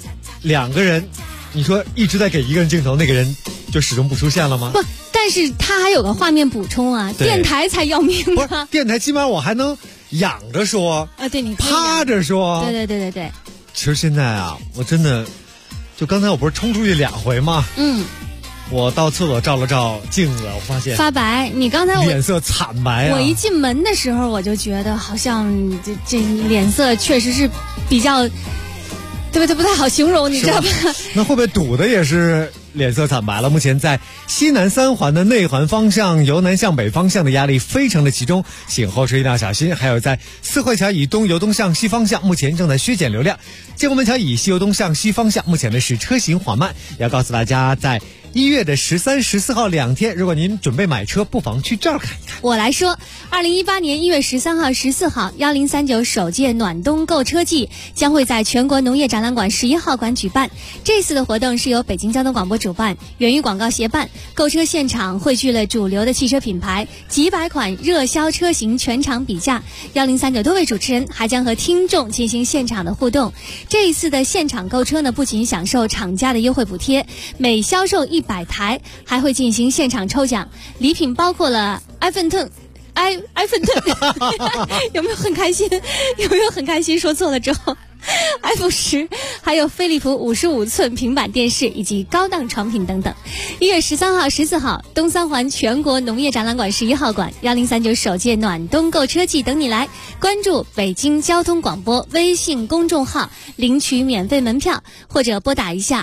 2个人，你说一直在给一个人镜头，那个人就始终不出现了吗？ 不，但是他还有个画面补充啊，电台才要命啊！ 电台起码我还能仰着说啊，对，你趴着说， 对。 其实现在啊，我真的，就刚才我不是冲出去2回吗？我到厕所照了照镜子，我发现发白。你刚才脸色惨白啊！ 我一进门的时候，我就觉得好像这脸色确实是比较，对不对？不太好形容，你知道吧？ 那会不会堵的也是脸色惨白了？目前在西南3环的内环方向，由南向北方向的压力非常的集中，请后车一定要小心。还有在四惠桥以东由东向西方向，目前正在削减流量。建国门桥以西由东向西方向，目前呢是车行缓慢。要告诉大家，在1月的13、14号2天，如果您准备买车，不妨去这儿看一看。 我来说，2018年1月13号、14号，1039首届暖冬购车季将会在全国农业展览馆11号馆举办。这次的活动是由北京交通广播主办，源于广告协办。购车现场汇聚了主流的汽车品牌，几百款热销车型全场比价。1039多位主持人还将和听众进行现场的互动。这一次的现场购车呢，不仅享受厂家的优惠补贴，每销售100台还会进行现场抽奖，礼品包括了iPhone 有没有很开心？有没有很开心？说错了之后，iPhone 10，还有飞利浦55寸平板电视以及高档床品等等。1月13号、14号，东3环全国农业展览馆11号馆，1039首届暖冬购车季等你来。关注北京交通广播微信公众号，领取免费门票，或者拨打一下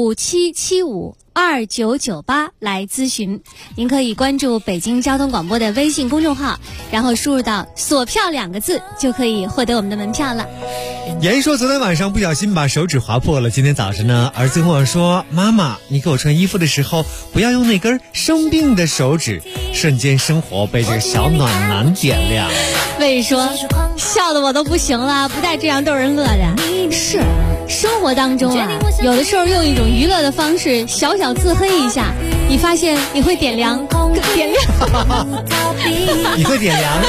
57752998来咨询。您可以关注北京交通广播的微信公众号，然后输入到锁票2个字，就可以获得我们的门票了。 言说昨天晚上不小心把手指划破了，今天早晨呢，儿子跟我说，妈妈，你给我穿衣服的时候不要用那根生病的手指。瞬间生活被这个小暖男点亮。 魏宇说，笑得我都不行了，不带这样逗人乐的。是生活当中啊，有的时候用一种娱乐的方式小小自黑一下，你发现你会点亮你会点亮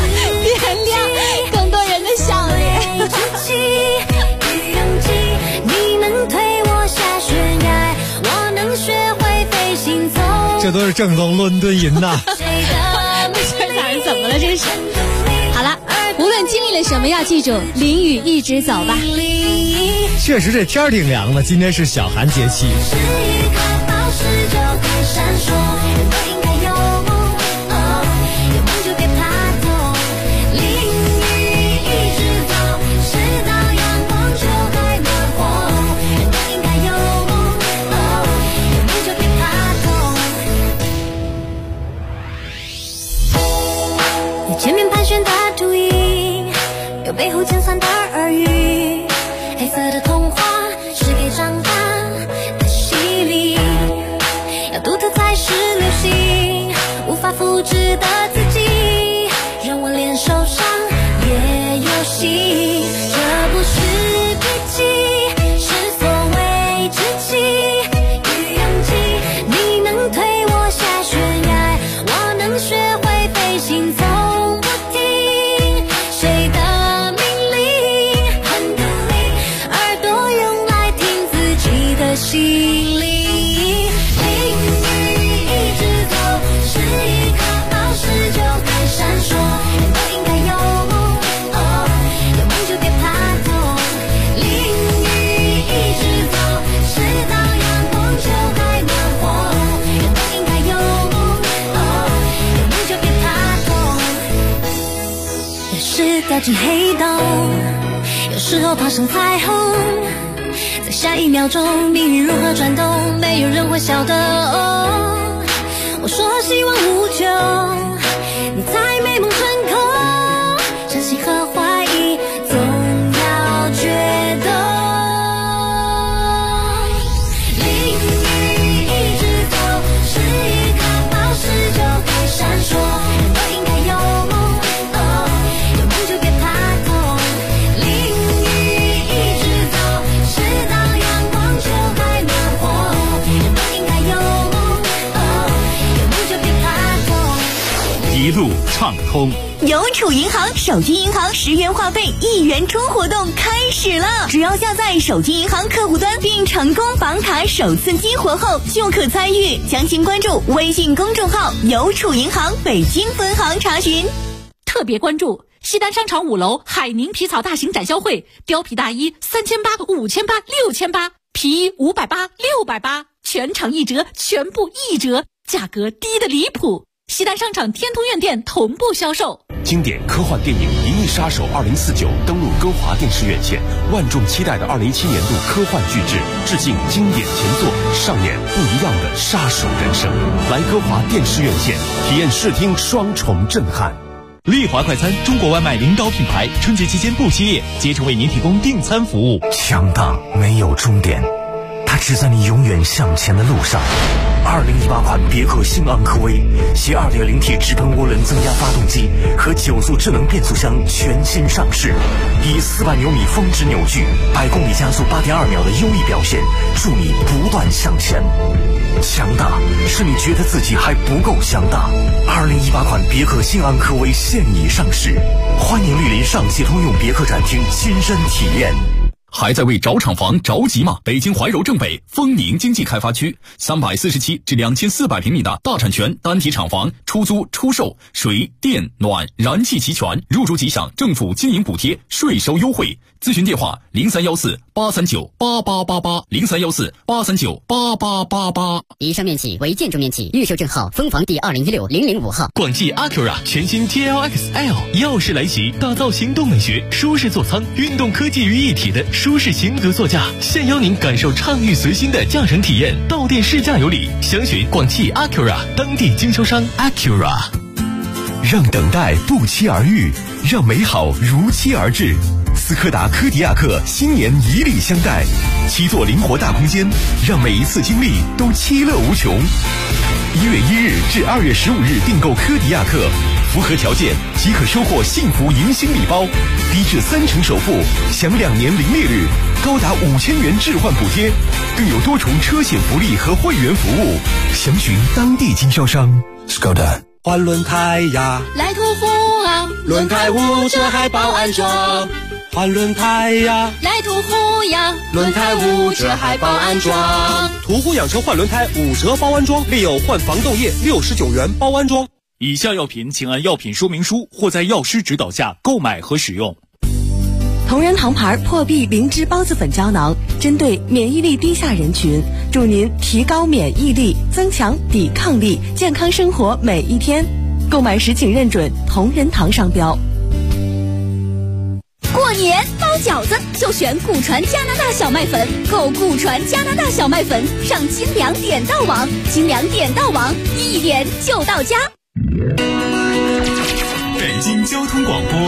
更多人的笑脸。 这都是正宗伦敦音呐。 这哪人怎么了？真是。好了，无论经历了什么，要记住淋雨一直走吧。 确实这天挺凉的，今天是小寒节气。 前面盘旋的秃鹰，有背后尖酸的耳语，黑色的童话是给长大进黑洞，有时候爬上彩虹，在下一秒钟命运如何转动，没有人会晓得。我说希望无穷，你在美梦成空，相信和怀疑总要决斗。淋雨一直走，是一颗宝石就会闪烁，人都应该有梦，有梦就别怕痛。淋雨一直走，直到阳光就还暖和，人都应该有梦，有梦就别怕痛。 一路畅通。 邮储银行手机银行10元话费1元充活动开始了，只要下载手机银行客户端并成功绑卡首次激活后就可参与，详情关注微信公众号邮储银行北京分行查询。 特别关注西单商场5楼海宁皮草大型展销会，貂皮大衣3800、5800、6800，皮衣580、680，全场1折，全部1折，价格低得离谱。西单商场天通苑店同步销售。 经典科幻电影《银翼杀手2049》登陆歌华电视院线，万众期待的2017年度科幻巨制，致敬经典前作，上演不一样的杀手人生。来歌华电视院线，体验视听双重震撼。 丽华快餐，中国外卖领导品牌，春节期间不歇业，竭诚为您提供订餐服务。 强大没有终点，它只在你永远向前的路上。2018款别克新昂科威携 2.0T 直喷涡轮增压发动机和9速智能变速箱全新上市，以400牛米峰值扭矩100公里加速8.2秒的优异表现，助你不断向前。强大是你觉得自己还不够强大。2018款别克新昂科威现已上市，欢迎莅临上汽通用别克展厅亲身体验。 还在为找厂房着急吗？北京怀柔正北丰宁经济开发区347至2400平米的大产权单体厂房，出租出售，水电暖燃气齐全，入住即享政府经营补贴，税收优惠。咨询电话0314-839-8888，0314-839-8888。 以上面企为建筑面积，预售证号分房第2016-005号。 广汽 Acura 全新 TLX-L 耀世来袭，打造行动美学、舒适座舱、运动科技于一体的舒适型格座驾，现邀您感受畅域随心的驾乘体验，到店试驾有礼。详询广汽 Acura 当地经销商 Acura。 让等待不期而遇，让美好如期而至。斯柯达柯迪亚克新年以礼相待，7座灵活大空间，让每一次经历都其乐无穷。1月1日至2月15日订购柯迪亚克，符合条件即可收获幸福迎新礼包，低至30%首付，享2年零利率，高达5000元置换补贴，更有多重车险福利和会员服务。详询当地经销商。Skoda。 换轮胎呀， 来途虎啊， 轮胎5折还包安装。换轮胎呀， 来途虎呀， 轮胎5折还包安装。途虎养车换轮胎5折包安装，另有换防冻液69元包安装。 以下药品请按药品说明书或在药师指导下购买和使用。 同仁堂牌破壁灵芝孢子粉胶囊，针对免疫力低下人群，助您提高免疫力，增强抵抗力，健康生活每一天。购买时请认准同仁堂商标。 过年包饺子就选古传加拿大小麦粉，购古传加拿大小麦粉上精粮点到网，精粮点到网，一点就到家。 北京交通广播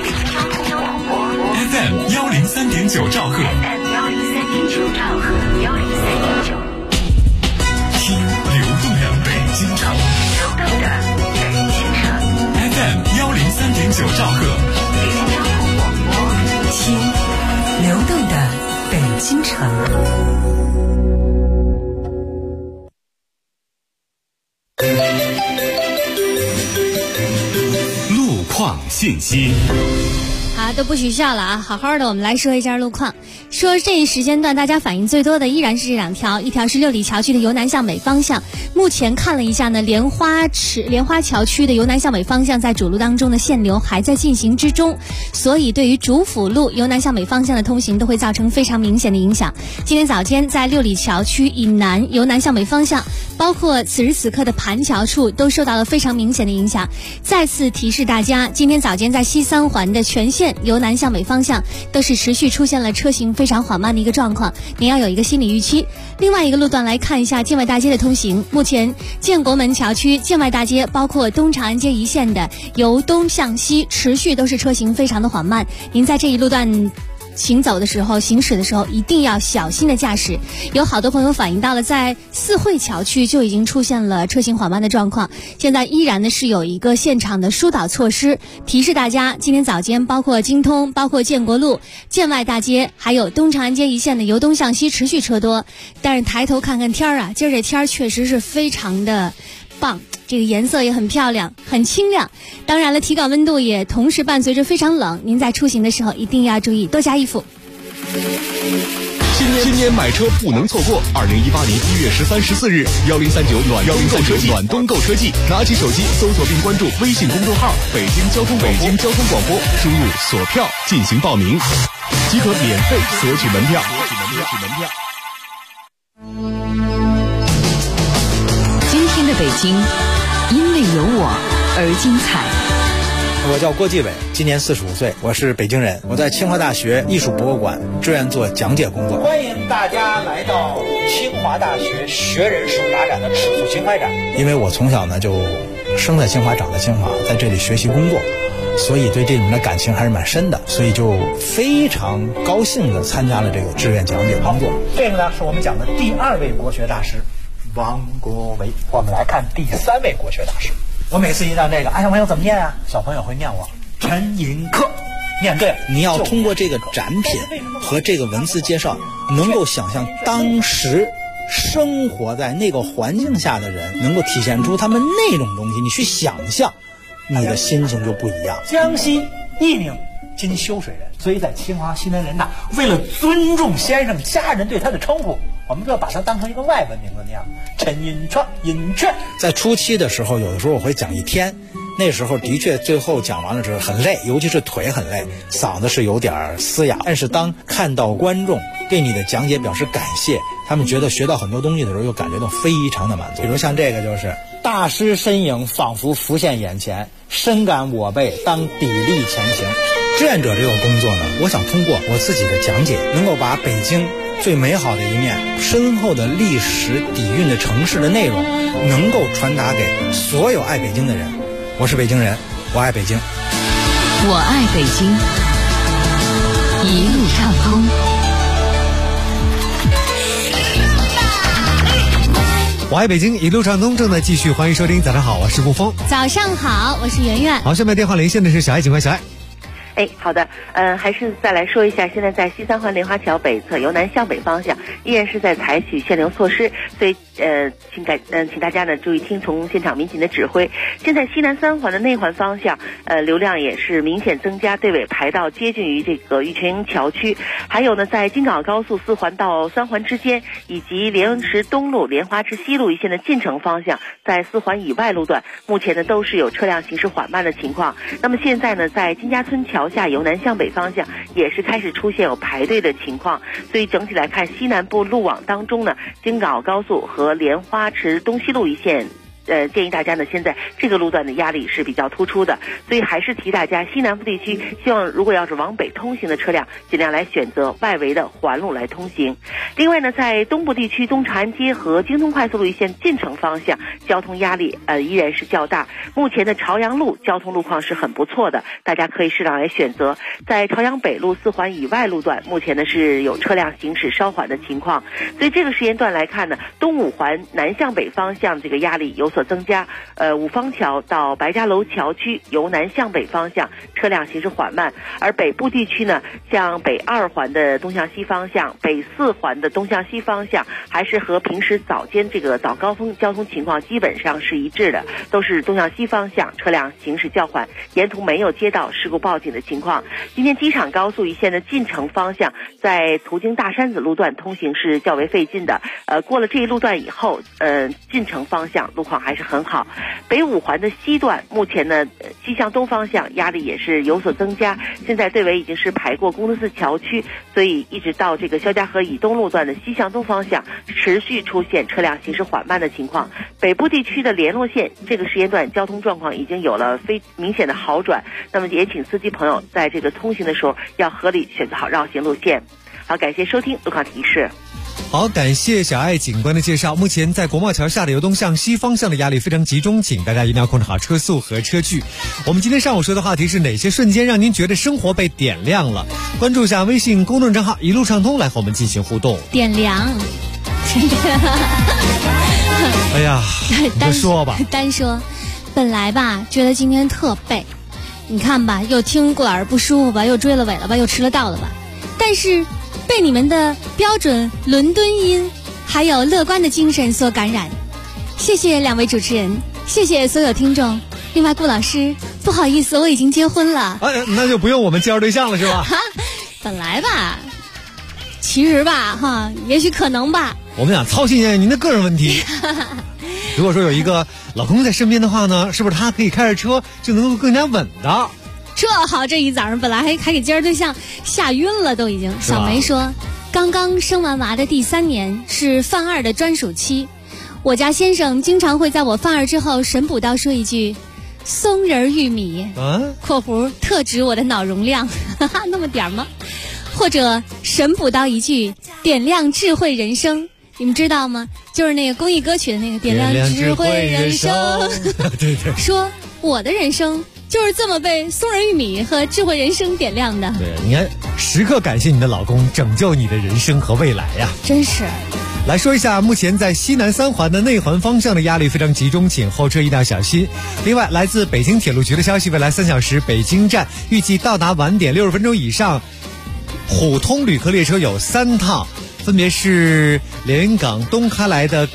FM 103.9兆赫，听流动的北京城，FM 103.9兆赫， 听流动的北京城。 路况信息。 好，都不许笑了啊！好好的，我们来说一下路况。说这一时间段大家反应最多的依然是这2条，一条是六里桥区的由南向北方向，目前看了一下呢，莲花桥区的由南向北方向在主路当中的限流还在进行之中，所以对于主辅路由南向北方向的通行都会造成非常明显的影响。今天早间在六里桥区以南由南向北方向，包括此时此刻的盘桥处都受到了非常明显的影响。再次提示大家，今天早间在西三环的全线线由南向北方向都是持续出现了车行非常缓慢的一个状况，您要有一个心理预期。另外一个路段来看一下建外大街的通行，目前建国门桥区建外大街包括东长安街一线的由东向西持续都是车行非常的缓慢，您在这一路段行驶的时候一定要小心的驾驶。有好多朋友反映到了在四惠桥区就已经出现了车行缓慢的状况，现在依然呢是有一个现场的疏导措施，提示大家今天早间包括京通、包括建国路、建外大街还有东长安街一线的由东向西持续车多。但是抬头看看天儿啊，今儿这天儿确实是非常的棒，这个颜色也很漂亮，很清亮。当然了，体感温度也同时伴随着非常冷，您在出行的时候一定要注意多加衣服。 今年买车不能错过！2018年1月13、14日，1039暖冬购车季，拿起手机搜索并关注微信公众号“北京交通广播”，输入锁票进行报名，即可免费索取门票。 今天的北京，因为有我而精彩。 我叫郭继伟，今年45岁，我是北京人。我在清华大学艺术博物馆志愿做讲解工作。 欢迎大家来到清华大学学人手打展的尺素情怀展。 因为我从小呢就生在清华，长在清华，在这里学习工作，所以对这里面的感情还是蛮深的，所以就非常高兴地参加了这个志愿讲解工作。 这个呢是我们讲的第2位国学大师王国维。我们来看第3位国学大师。我每次一到这个，小朋友怎么念啊？小朋友会念我陈寅恪，念对了。 你要通过这个展品和这个文字介绍，能够想象当时生活在那个环境下的人，能够体现出他们那种东西，你去想象，你的心情就不一样。 江西义宁今修水人，所以在清华西南人大，为了尊重先生家人对他的称呼，我们就把它当成一个外文名字那样，陈寅恪、寅恪。 在初期的时候，有的时候我会讲一天，那时候的确最后讲完了之后很累，尤其是腿很累，嗓子是有点嘶哑。但是当看到观众对你的讲解表示感谢，他们觉得学到很多东西的时候，又感觉到非常的满足。比如像这个就是大师身影仿佛浮现眼前，深感我辈当砥砺前行。志愿者这个工作呢，我想通过我自己的讲解，能够把北京最美好的一面、深厚的历史底蕴的城市的内容，能够传达给所有爱北京的人。我是北京人，我爱北京， 我爱北京，一路畅通。 我爱北京，一路畅通正在继续，欢迎收听。早上好，我是顾峰。 早上好，我是圆圆。 好，下面电话连线的是小爱，请问小爱。 好的，还是再来说一下，现在在西三环莲花桥北侧由南向北方向依然是在采取限流措施，所以请大家呢注意听从现场民警的指挥。现在西南3环的内环方向，流量也是明显增加，队尾排到接近于这个玉泉桥区，还有呢在京港澳高速4环到3环之间，以及莲石东路、莲花池西路一线的进城方向，在4环以外路段，目前呢都是有车辆行驶缓慢的情况。那么现在呢，在金家村桥下由南向北方向也是开始出现有排队的情况，所以整体来看，西南部路网当中呢，京港澳高速和莲花池东西路一线建议大家呢，现在这个路段的压力是比较突出的，所以还是提大家西南部地区，希望如果要是往北通行的车辆，尽量来选择外围的环路来通行。另外呢，在东部地区，东长安街和京通快速路一线进城方向，交通压力依然是较大。目前的朝阳路交通路况是很不错的，大家可以适当来选择。在朝阳北路4环以外路段，目前呢是有车辆行驶稍缓的情况，所以这个时间段来看呢，东5环南向北方向这个压力有所增加。五方桥到白家楼桥区由南向北方向车辆行驶缓慢，而北部地区呢，像北2环的东向西方向、北4环的东向西方向，还是和平时早间这个早高峰交通情况基本上是一致的，都是东向西方向车辆行驶较缓，沿途没有接到事故报警的情况。今天机场高速一线的进城方向，在途经大山子路段通行是较为费劲的，过了这一路段以后，进城方向路况还是很好。北五环的西段目前呢，西向东方向压力也是有所增加，现在队尾已经是排过公德寺桥区，所以一直到这个肖家河以东路段的西向东方向持续出现车辆行驶缓慢的情况。北部地区的联络线这个时间段交通状况已经有了非明显的好转，那么也请司机朋友在这个通行的时候要合理选择好绕行路线。好，感谢收听路况提示。 好，感谢小爱警官的介绍。目前在国贸桥下的由东向西方向的压力非常集中，请大家一定要控制好车速和车距。我们今天上午说的话题是哪些瞬间让您觉得生活被点亮了？关注一下微信公众账号一路畅通来和我们进行互动。 点亮。 哎呀，你说吧。 单说，本来吧觉得今天特背，你看吧，又听过耳不舒服吧，又追了尾了吧，又迟了到了吧，但是被你们的标准伦敦音还有乐观的精神所感染。谢谢两位主持人，谢谢所有听众。另外顾老师，不好意思，我已经结婚了。 那就不用我们介绍对象了是吧？ 本来吧，其实吧哈，也许可能吧。 我们想操心一下您的个人问题。如果说有一个老公在身边的话呢，是不是他可以开着车就能够更加稳的？ 这好，这一早上本来还给介绍对象吓晕了，都已经。小梅说，刚刚生完娃的第3年是犯二的专属期，我家先生经常会在我犯二之后神补刀说一句松仁玉米括弧特指我的脑容量，那么点吗？或者神补刀一句点亮智慧人生，你们知道吗？就是那个公益歌曲的那个点亮智慧人生。 对对， 说我的人生就是这么被松仁玉米和智慧人生点亮的。 对，你看时刻感谢你的老公拯救你的人生和未来呀， 真是。 来说一下目前在西南3环的内环方向的压力非常集中，请后车一定要小心。另外来自北京铁路局的消息，未来3小时北京站预计到达晚点60分钟以上普通旅客列车有3趟，分别是连云港东开来的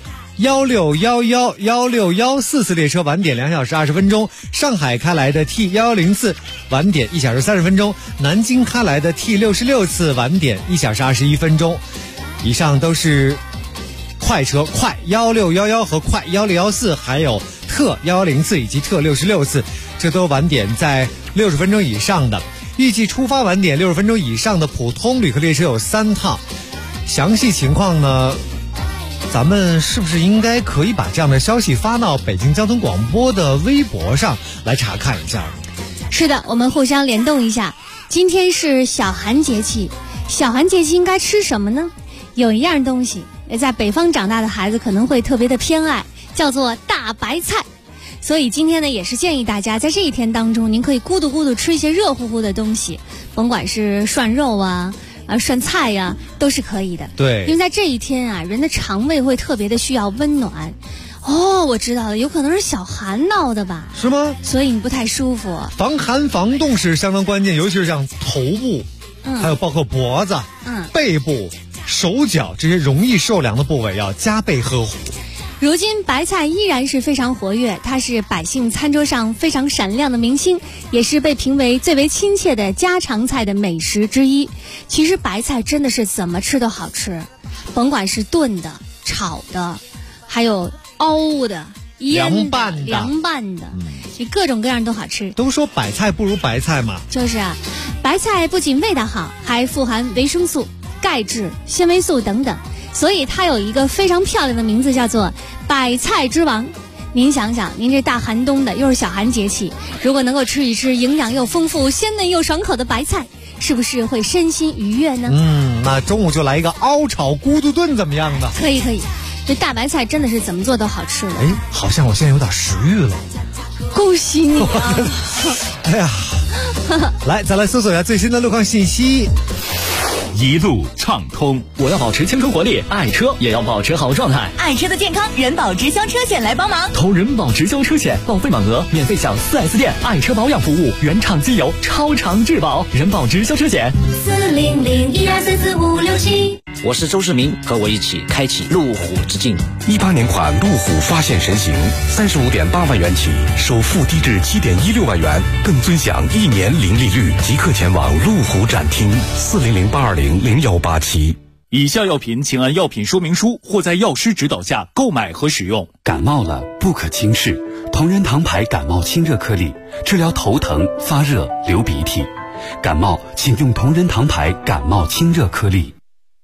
K1611、1614次列车晚点2小时20分钟，上海开来的 T1104 晚点1小时30分钟，南京开来的 T66次晚点1小时21分钟。以上都是快车，快1611和快1614，还有特110次以及特66次，这都晚点在60分钟以上的。预计出发晚点60分钟以上的普通旅客列车有3趟，详细情况呢，咱们是不是应该可以把这样的消息发到北京交通广播的微博上来查看一下？ 是的，我们互相联动一下。今天是小寒节气，小寒节气应该吃什么呢？有一样东西，在北方长大的孩子可能会特别的偏爱，叫做大白菜。所以今天呢，也是建议大家在这一天当中，您可以咕嘟咕嘟吃一些热乎乎的东西，甭管是涮肉啊、涮菜呀，都是可以的。 对， 因为在这一天啊，人的肠胃会特别的需要温暖。哦，我知道了，有可能是小寒闹的吧？ 是吗？ 所以你不太舒服。 防寒防冻是相当关键，尤其是像头部，还有包括脖子、背部、手脚这些容易受凉的部位要加倍呵护。 如今白菜依然是非常活跃，它是百姓餐桌上非常闪亮的明星，也是被评为最为亲切的家常菜的美食之一。其实白菜真的是怎么吃都好吃，甭管是炖的、炒的，还有熬的、腌的、凉拌的，各种各样都好吃。 都说白菜不如白菜嘛， 就是啊，白菜不仅味道好，还富含维生素、钙质、纤维素等等。所以它有一个非常漂亮的名字，叫做百菜之王。您想想，您这大寒冬的，又是小寒节气，如果能够吃一吃营养又丰富、鲜嫩又爽口的白菜，是不是会身心愉悦呢？ 那中午就来一个凹炒咕嘟炖怎么样呢？ 可以可以，这大白菜真的是怎么做都好吃的。 好像我现在有点食欲了。 恭喜你啊！ 哎呀，来，再来搜索一下最新的路况信息。 一路畅通， 我要保持青春活力，爱车也要保持好状态。 爱车的健康，人保直销车险来帮忙。 投人保直销车险，报废满额免费享4S店爱车保养服务，原厂机油，超长质保。人保直销车险 40012344567。 我是周世明，和我一起开启路虎之境。 18年款路虎发现神行，35.8万元起，首付低至7.16万元，更尊享1年零利率。即刻前往路虎展厅，40082000187。 以下药品请按药品说明书或在药师指导下购买和使用。 感冒了不可轻视，同仁堂牌感冒清热颗粒，治疗头疼、发热、流鼻涕。感冒请用同仁堂牌感冒清热颗粒。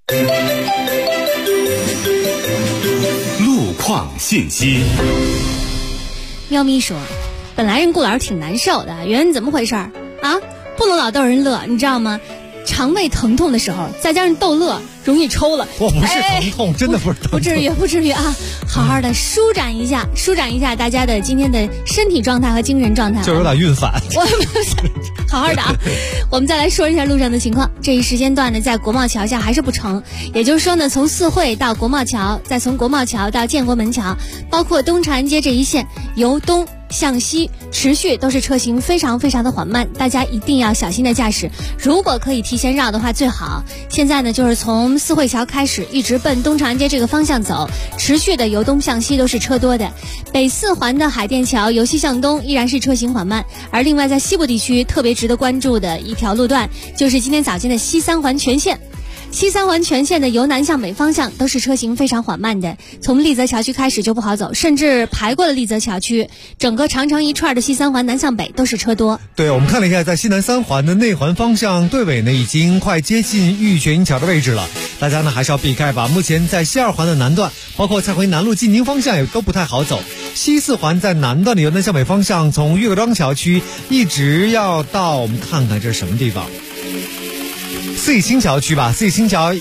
路况信息。 喵咪说，本来人顾老师挺难受的，原来怎么回事啊？不能老逗人乐，你知道吗？肠胃疼痛的时候，再加上逗乐，容易抽了。 我不是疼痛，真的不是疼痛， 不至于啊！好好的舒展一下大家的今天的身体状态和精神状态。 就有点晕反。 好好的啊！我们再来说一下路上的情况。这一时间段呢，在国贸桥下还是不成，也就是说呢，从四惠到国贸桥，再从国贸桥到建国门桥，包括东长安街这一线，由东向西持续都是车型非常非常的缓慢，大家一定要小心的驾驶。如果可以提前绕的话最好。现在呢，就是从四惠桥开始，一直奔东长安街这个方向走，持续的由东向西都是车多的。北四环的海淀桥由西向东依然是车型缓慢，而另外在西部地区特别值得关注的一条路段，就是今天早间的西三环全线。西三环全线的由南向北方向都是车型非常缓慢的，从丽泽桥区开始就不好走，甚至排过了丽泽桥区，整个长长一串的西三环南向北都是车多。 对，我们看了一下，在西南三环的内环方向队尾呢，已经快接近玉泉营桥的位置了，大家呢还是要避开吧。目前在西二环的南段，包括蔡回南路进京方向也都不太好走。西四环在南段的由南向北方向，从岳各庄桥区一直要到，我们看看这是什么地方，四季青桥区吧，四季青桥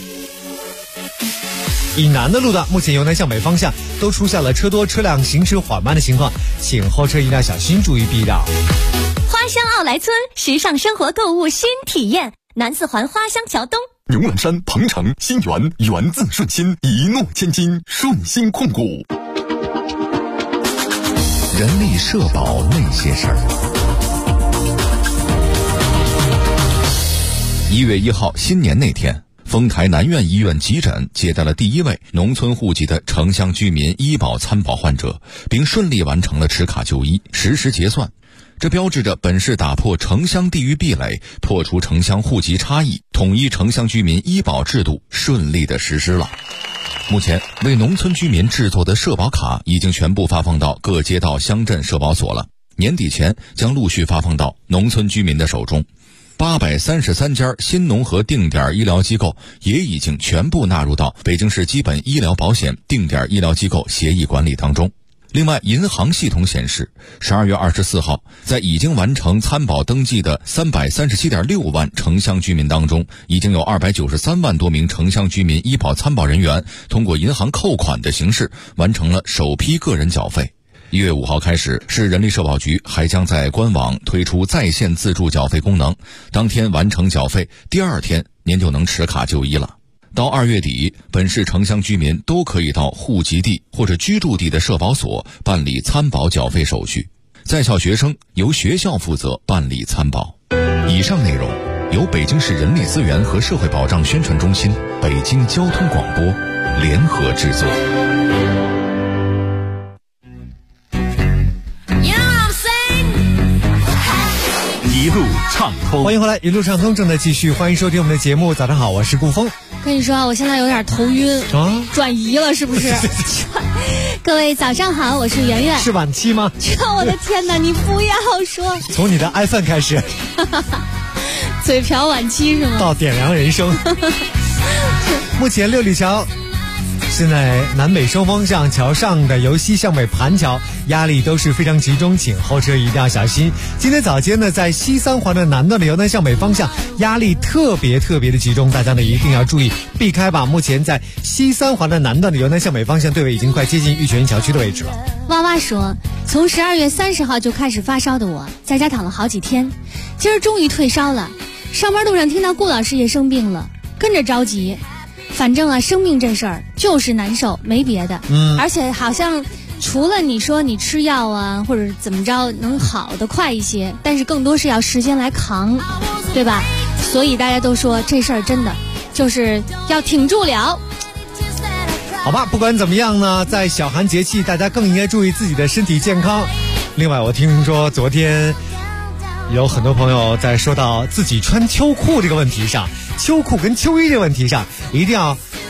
以南的路段，目前由南向北方向都出现了车多车辆行驶缓慢的情况，请后车一定要小心注意避让。 花乡奥莱村，时尚生活购物新体验，南四环花乡桥东。 牛栏山、鹏城、新源，源自顺心，一诺千金，顺心控股。 人力社保那些事儿。1月1号新年那天，丰台南苑医院急诊接待了第一位农村户籍的城乡居民医保参保患者，并顺利完成了持卡就医，实时结算。这标志着本市打破城乡地域壁垒，破除城乡户籍差异，统一城乡居民医保制度顺利的实施了。目前为农村居民制作的社保卡已经全部发放到各街道乡镇社保所了，年底前将陆续发放到农村居民的手中。833家新农合定点医疗机构也已经全部纳入到北京市基本医疗保险定点医疗机构协议管理当中。另外，银行系统显示，12月24号，在已经完成参保登记的337.6万城乡居民当中，已经有293万多名城乡居民医保参保人员通过银行扣款的形式完成了首批个人缴费。1月5号开始，市人力社保局还将在官网推出在线自助缴费功能，当天完成缴费，第二天您就能持卡就医了。到2月底，本市城乡居民都可以到户籍地或者居住地的社保所办理参保缴费手续，在校学生由学校负责办理参保。以上内容由北京市人力资源和社会保障宣传中心、北京交通广播联合制作。 一路畅通， 欢迎回来，一路畅通正在继续，欢迎收听我们的节目。早上好，我是顾峰。 跟你说，我现在有点头晕啊， 转移了是不是？各位早上好，我是圆圆。 是晚期吗？ 我的天哪，你不要说。 从你的 iPhone 开始， 嘴瓢晚期是吗？ 到点亮人生。目前六里桥现在南北双方向桥上的由西向北盘桥压力都是非常集中，请后车一定要小心。今天早间呢，在西三环的南段的由南向北方向压力特别的集中，大家呢一定要注意避开吧。目前在西三环的南段的由南向北方向队尾已经快接近玉泉桥区的位置了。 娃娃说，从12月30号就开始发烧的我，在家躺了好几天，今儿终于退烧了。上班路上听到顾老师也生病了，跟着着急。反正啊，生病这事儿就是难受，没别的。而且好像除了你说你吃药啊或者怎么着能好的快一些，但是更多是要时间来扛，对吧？所以大家都说这事儿真的就是要挺住了。 好吧，不管怎么样呢，在小寒节气，大家更应该注意自己的身体健康。另外，我听说昨天有很多朋友在说到自己穿秋裤这个问题上，秋裤跟秋衣这个问题上，一定要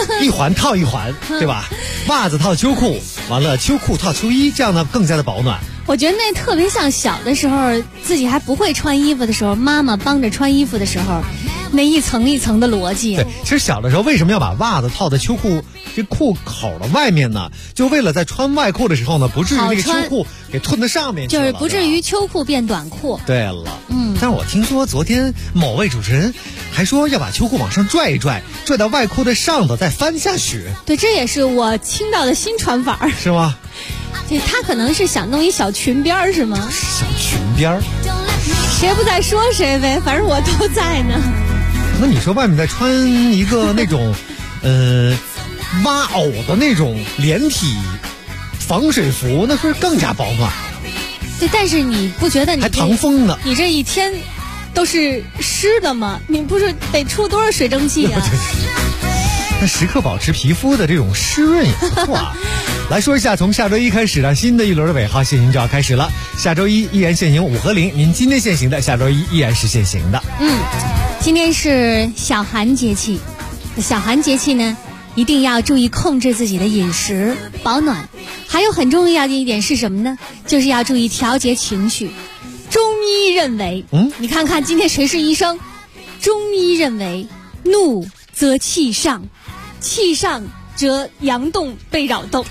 一环套一环，对吧？袜子套秋裤，完了秋裤套秋衣，这样呢更加的保暖。 我觉得那特别像小的时候，自己还不会穿衣服的时候，妈妈帮着穿衣服的时候，那一层一层的逻辑。 对，其实小的时候为什么要把袜子套在秋裤这裤口的外面呢？就为了在穿外裤的时候呢，不至于那个秋裤给吞到上面去了， 就是不至于秋裤变短裤。 对了，但是我听说昨天某位主持人还说要把秋裤往上拽一拽，拽到外裤的上头再翻下去。 对，这也是我听到的新传法。 是吗？ 对，他可能是想弄一小裙边儿，是吗？ 小裙边儿， 谁不在说谁呗，反正我都在呢。 那你说外面再穿一个那种，挖藕的那种连体防水服，那是更加保暖。 对，但是你不觉得你还防风呢？ 你这一天都是湿的吗？你不是得出多少水蒸气啊？ 那时刻保持皮肤的这种湿润也不错啊。来说一下，从下周一开始呢，新的一轮的尾号限行就要开始了。下周一依然限行5和0，您今天限行的，下周一依然是限行的。 今天是小寒节气，小寒节气呢，一定要注意控制自己的饮食，保暖。还有很重要的一点是什么呢？就是要注意调节情绪。中医认为，你看看今天谁是医生？中医认为，怒则气上，气上则阳动被扰动。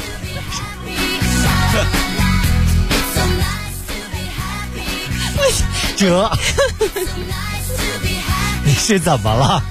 这你是怎么了？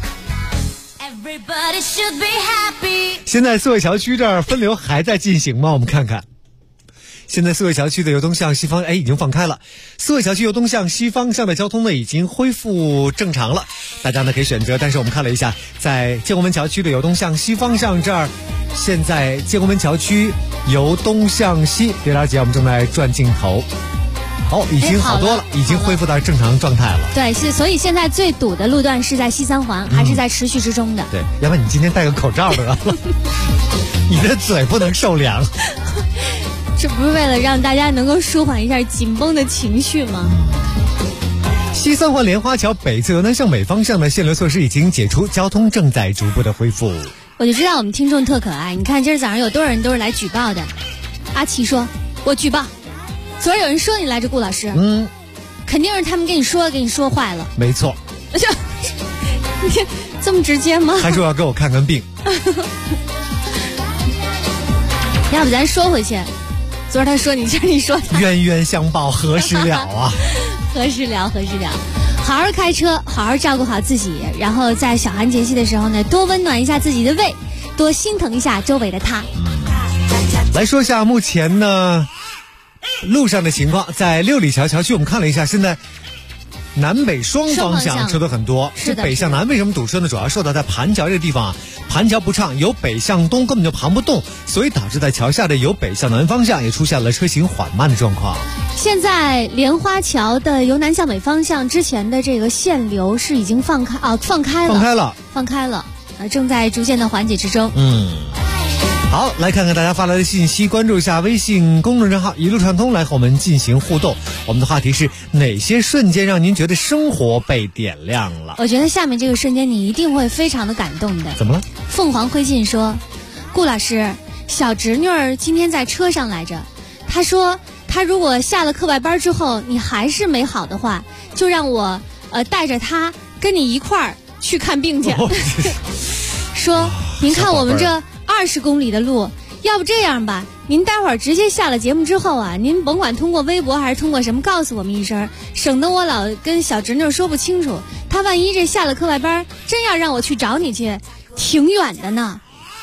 现在四惠桥区这儿分流还在进行吗？我们看看。现在四惠桥区的由东向西方已经放开了，四惠桥区由东向西方向的交通呢已经恢复正常了，大家呢可以选择。但是我们看了一下，在建国门桥区的由东向西方向这儿，现在建国门桥区由东向西，别着急，我们正在转镜头。已经好多了，已经恢复到正常状态了。 对，所以现在最堵的路段是在西三环，还是在持续之中的。 对，要不然你今天戴个口罩得了，你的嘴不能受凉。 这不是为了让大家能够舒缓一下紧绷的情绪吗？ 西三环莲花桥北侧由南向北方向的限流措施已经解除，交通正在逐步的恢复。 我就知道我们听众特可爱，你看今儿早上有多少人都是来举报的。阿奇说：“我举报。”昨儿有人说你来着，顾老师，肯定是他们跟你说坏了。 没错， 你这么直接吗？ 还说要给我看看病。 要不咱说回去，昨儿他说你，今儿你说他， 冤冤相报何时了啊？ 何时了？好好开车，好好照顾好自己，然后在小寒节气的时候呢，多温暖一下自己的胃，多心疼一下周围的他。 来说一下目前呢路上的情况，在六里桥桥区我们看了一下，现在南北双方向车都很多。这北向南为什么堵车呢？主要受到在盘桥这个地方盘桥不畅，由北向东根本就盘不动，所以导致在桥下的由北向南方向也出现了车行缓慢的状况。 现在莲花桥的由南向北方向之前的这个限流是已经放开了，正在逐渐的缓解之中。 好，来看看大家发来的信息，关注一下微信公众账号一路畅通，来和我们进行互动。我们的话题是哪些瞬间让您觉得生活被点亮了？ 我觉得下面这个瞬间你一定会非常的感动的。 怎么了？ 凤凰灰烬说，顾老师，小侄女儿今天在车上来着，她说她如果下了课外班之后你还是没好的话，就让我带着她跟你一块儿去看病去。说您看我们这20公里的路，要不这样吧，您待会儿直接下了节目之后啊，您甭管通过微博还是通过什么告诉我们一声，省得我老跟小侄女说不清楚，她万一这下了课外班真要让我去找你去，挺远的呢。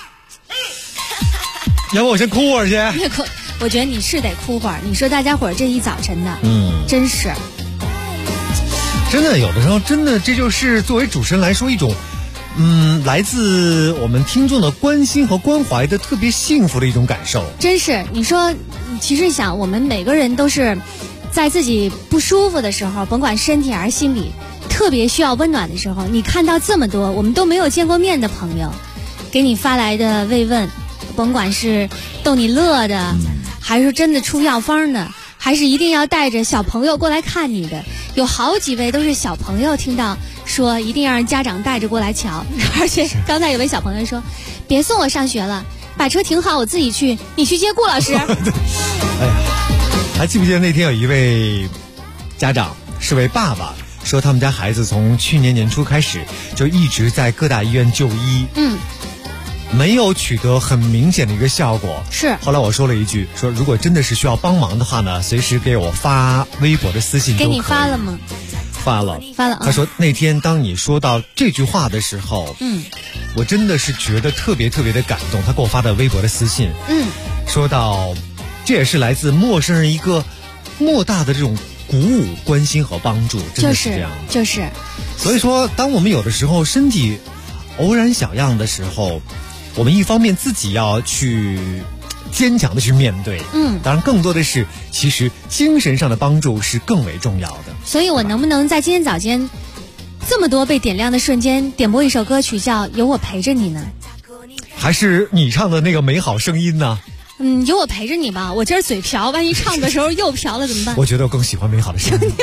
要不我先哭会儿去？ 我觉得你是得哭会儿。你说大家伙儿这一早晨的，真是真的，有的时候真的这就是作为主持人来说一种来自我们听众的关心和关怀的特别幸福的一种感受。 真是，你说其实想我们每个人都是在自己不舒服的时候，甭管身体还是心理特别需要温暖的时候，你看到这么多我们都没有见过面的朋友给你发来的慰问，甭管是逗你乐的，还是真的出药方的，还还是一定要带着小朋友过来看你的。有好几位都是小朋友听到说一定要让家长带着过来瞧，而且刚才有位小朋友说，别送我上学了，把车停好我自己去，你去接顾老师。 哎呀，还记不记得那天有一位家长是位爸爸，说他们家孩子从去年年初开始就一直在各大医院就医，没有取得很明显的一个效果。 是， 后来我说了一句，说如果真的是需要帮忙的话呢，随时给我发微博的私信都可以。 给你发了吗？ 发了。他说那天当你说到这句话的时候，我真的是觉得特别特别的感动。他给我发的微博的私信，说到这也是来自陌生人一个莫大的这种鼓舞、关心和帮助，真的是这样。 就是。 所以说，当我们有的时候身体偶然小恙的时候，我们一方面自己要去坚强的去面对，当然更多的是其实精神上的帮助是更为重要的。 所以我能不能在今天早间这么多被点亮的瞬间点播一首歌曲叫《有我陪着你》呢？ 还是你唱的那个美好声音呢？ 有我陪着你吧，我今儿嘴瓢，万一唱的时候又瓢了怎么办？ 我觉得我更喜欢美好的声音。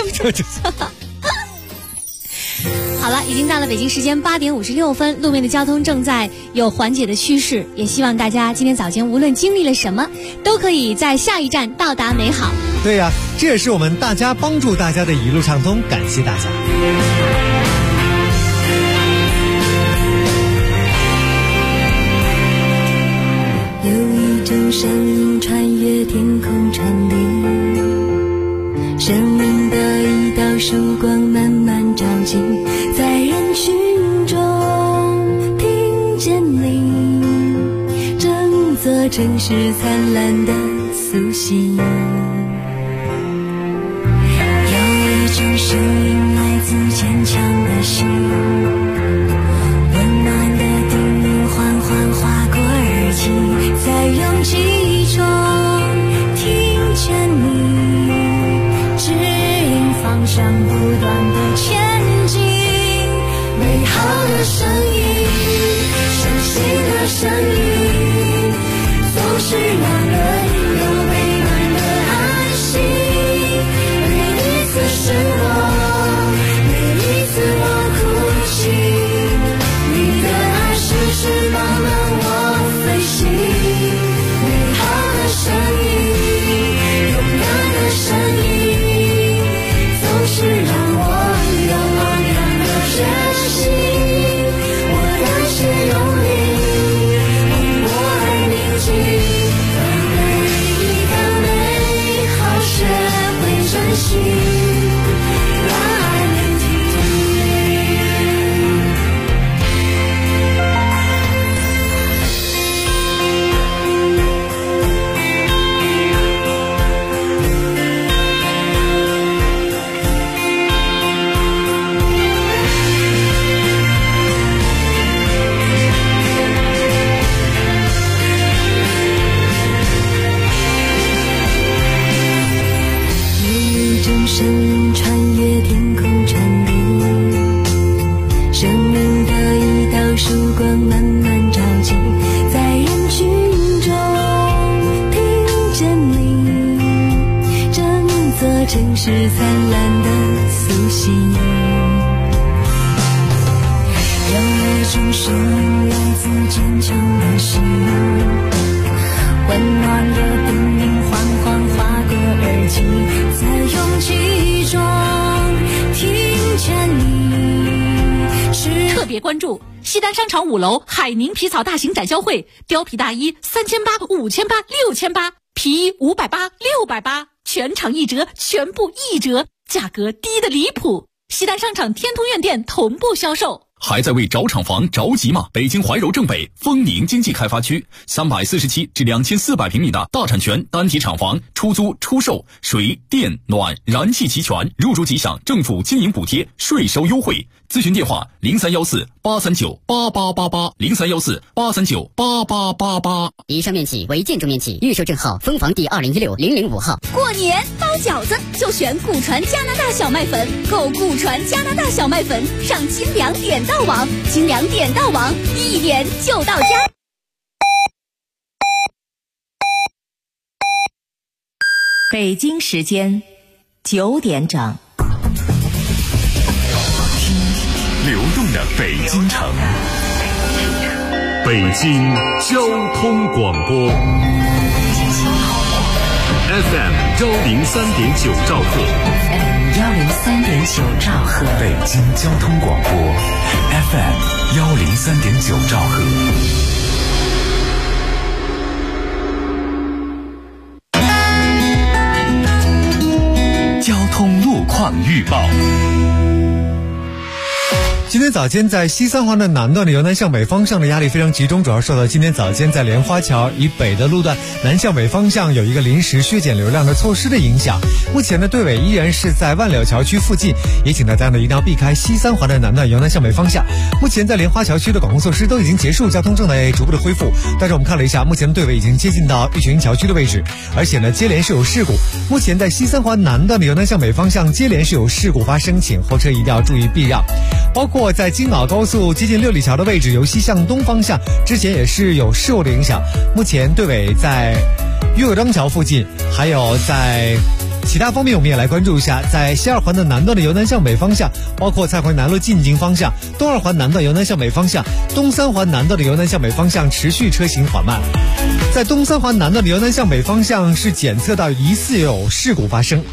好了，已经到了北京时间8点56分，路面的交通正在有缓解的趋势，也希望大家今天早间无论经历了什么，都可以在下一站到达美好。 对呀，这也是我们大家帮助大家的一路畅通，感谢大家。 有一种声音穿越天空传递，生命的一道曙光慢慢照进，在人群中听见你，整座城市灿烂的苏醒。有一种声音来自坚强的心，温暖的叮咛缓缓划过耳际，在拥挤中听见你指引方向，不断的前进。美好的声音，伤心的声音，总是让人有美满的安心。每一次失落，每一次我哭泣，你的爱时时帮了我飞行。美好的声音，勇敢的声音，总是让我有昂扬的决心。我感谢有你，因我而宁静，让每一个美好学会珍惜。声音穿越天空传递，生命的一道曙光慢慢照进，在人群中听见你，整座城市灿烂的苏醒。有一种声音来自坚强的心，温暖的叮咛缓缓划过耳际，在拥挤中听见你。 特别关注西单商场5楼海宁皮草大型展销会，貂皮大衣3800、5800、6800，皮衣580、680，全场1折，全部1折，价格低得离谱。西单商场天通苑店同步销售。 还在为找厂房着急吗？北京怀柔正北丰宁经济开发区347至2400平米的大产权单体厂房，出租出售，水电暖燃气齐全，入住即享政府经营补贴，税收优惠。咨询电话0314-839-8888，0314-839-8888。 以上面积为建筑面积，预售证号分房第2016-005号。 过年包饺子就选古传加拿大小麦粉，购古传加拿大小麦粉上精粮点到网，精粮点到网，一点就到家。 北京时间9点整。 流动的北京城，北京交通广播 FM103.9兆赫 103.9兆赫， 北京交通广播 FM103.9兆赫。交通路况预报。 今天早间在西三环的南段的由南向北方向的压力非常集中，主要受到今天早间在莲花桥以北的路段南向北方向有一个临时削减流量的措施的影响。目前的队尾依然是在万柳桥区附近，也请大家呢一定要避开西三环的南段由南向北方向。目前在莲花桥区的管控措施都已经结束，交通正在逐步的恢复。但是我们看了一下，目前的队尾已经接近到玉泉桥区的位置，而且呢接连是有事故。目前在西三环南段的由南向北方向接连是有事故发生，请后车一定要注意避让。包括在京枣高速接近六里桥的位置，由西向东方向之前也是有事故的影响。目前队尾在岳各章桥附近，还有在其他方面我们也来关注一下，在西二环的南段的由南向北方向，包括蔡环南路进京方向，东二环南段由南向北方向，东三环南段的由南向北方向持续车行缓慢。在东三环南段的由南向北方向是检测到疑似有事故发生。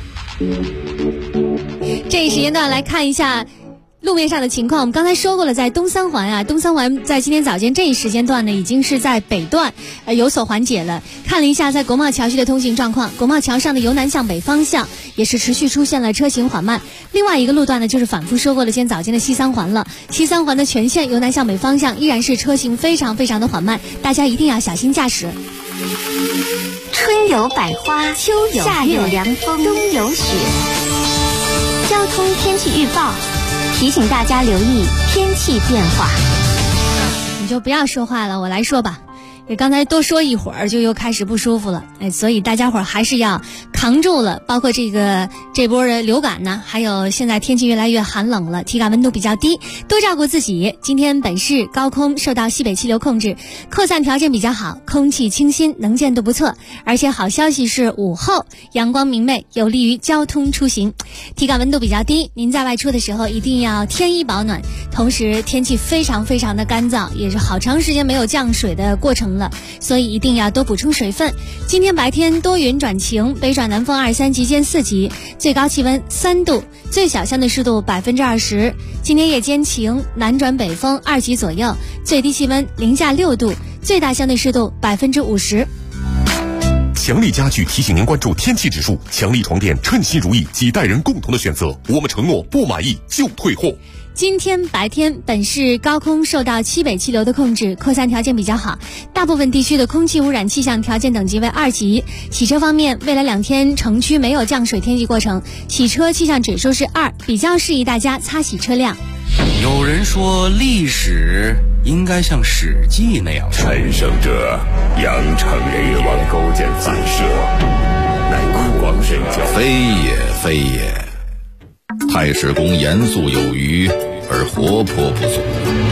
这一时间段来看一下路面上的情况。我们刚才说过了，在东三环东三环在今天早间这一时间段呢，已经是在北段有所缓解了。看了一下在国贸桥区的通行状况，国贸桥上的由南向北方向也是持续出现了车行缓慢。另外一个路段呢，就是反复说过了，今天早间的西三环了。西三环的全线由南向北方向依然是车行非常非常的缓慢，大家一定要小心驾驶。 春有百花，秋有夏有凉风，冬有雪。交通天气预报提醒大家留意天气变化。 你就不要说话了，我来说吧。刚才多说一会儿就又开始不舒服了，所以大家伙儿还是要扛住了。包括这波的流感呢，还有现在天气越来越寒冷了，体感温度比较低，多照顾自己。今天本市高空受到西北气流控制，扩散条件比较好，空气清新，能见度不错。而且好消息是午后阳光明媚，有利于交通出行。体感温度比较低，您在外出的时候一定要添衣保暖。同时天气非常非常的干燥，也是好长时间没有降水的过程了，所以一定要多补充水分。今天白天多云转晴，北转南风2、3级见4级，最高气温3度，最小相对湿度20%。今天夜间晴，南转北风2级左右，最低气温零下6度，最大相对湿度50%。 强力家具提醒您关注天气指数，强力床垫称心如意，几代人共同的选择，我们承诺不满意就退货。 今天白天本市高空受到西北气流的控制，扩散条件比较好，大部分地区的空气污染气象条件等级为2级。洗车方面，未来2天城区没有降水天气过程，洗车气象指数是2，比较适宜大家擦洗车辆。 有人说历史应该像史记那样说， 陈胜者阳城人王勾践反射，乃苦光神教， 非也非也。太史公严肃有余，而活泼不足。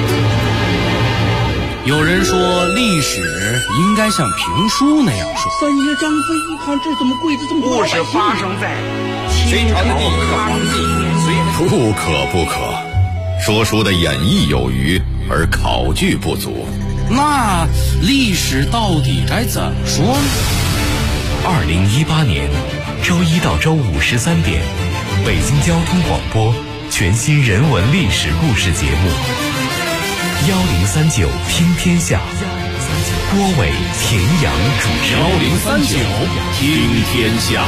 有人说历史应该像评书那样说， 三爷张飞一看这怎么跪着这么多故事发生在清朝的第一个皇帝。 不可。说书的演绎有余，而考据不足。 那历史到底该怎么说呢 ？2018年周1到周513点，北京交通广播全新人文历史故事节目1039听天下，郭伟、田阳主持。 1039听天下。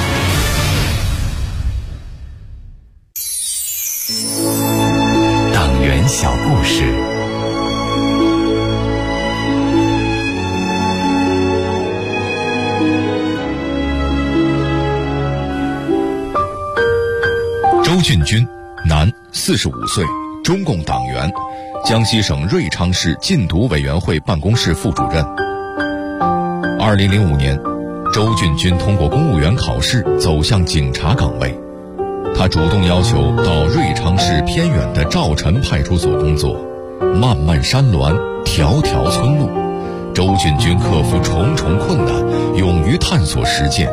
党员小故事。 周俊军，男，45岁，中共党员，江西省瑞昌市禁毒委员会办公室副主任。2005年，周俊军通过公务员考试走向警察岗位。他主动要求到瑞昌市偏远的赵陈派出所工作，漫漫山峦，条条村路，周俊军克服重重困难，勇于探索实践，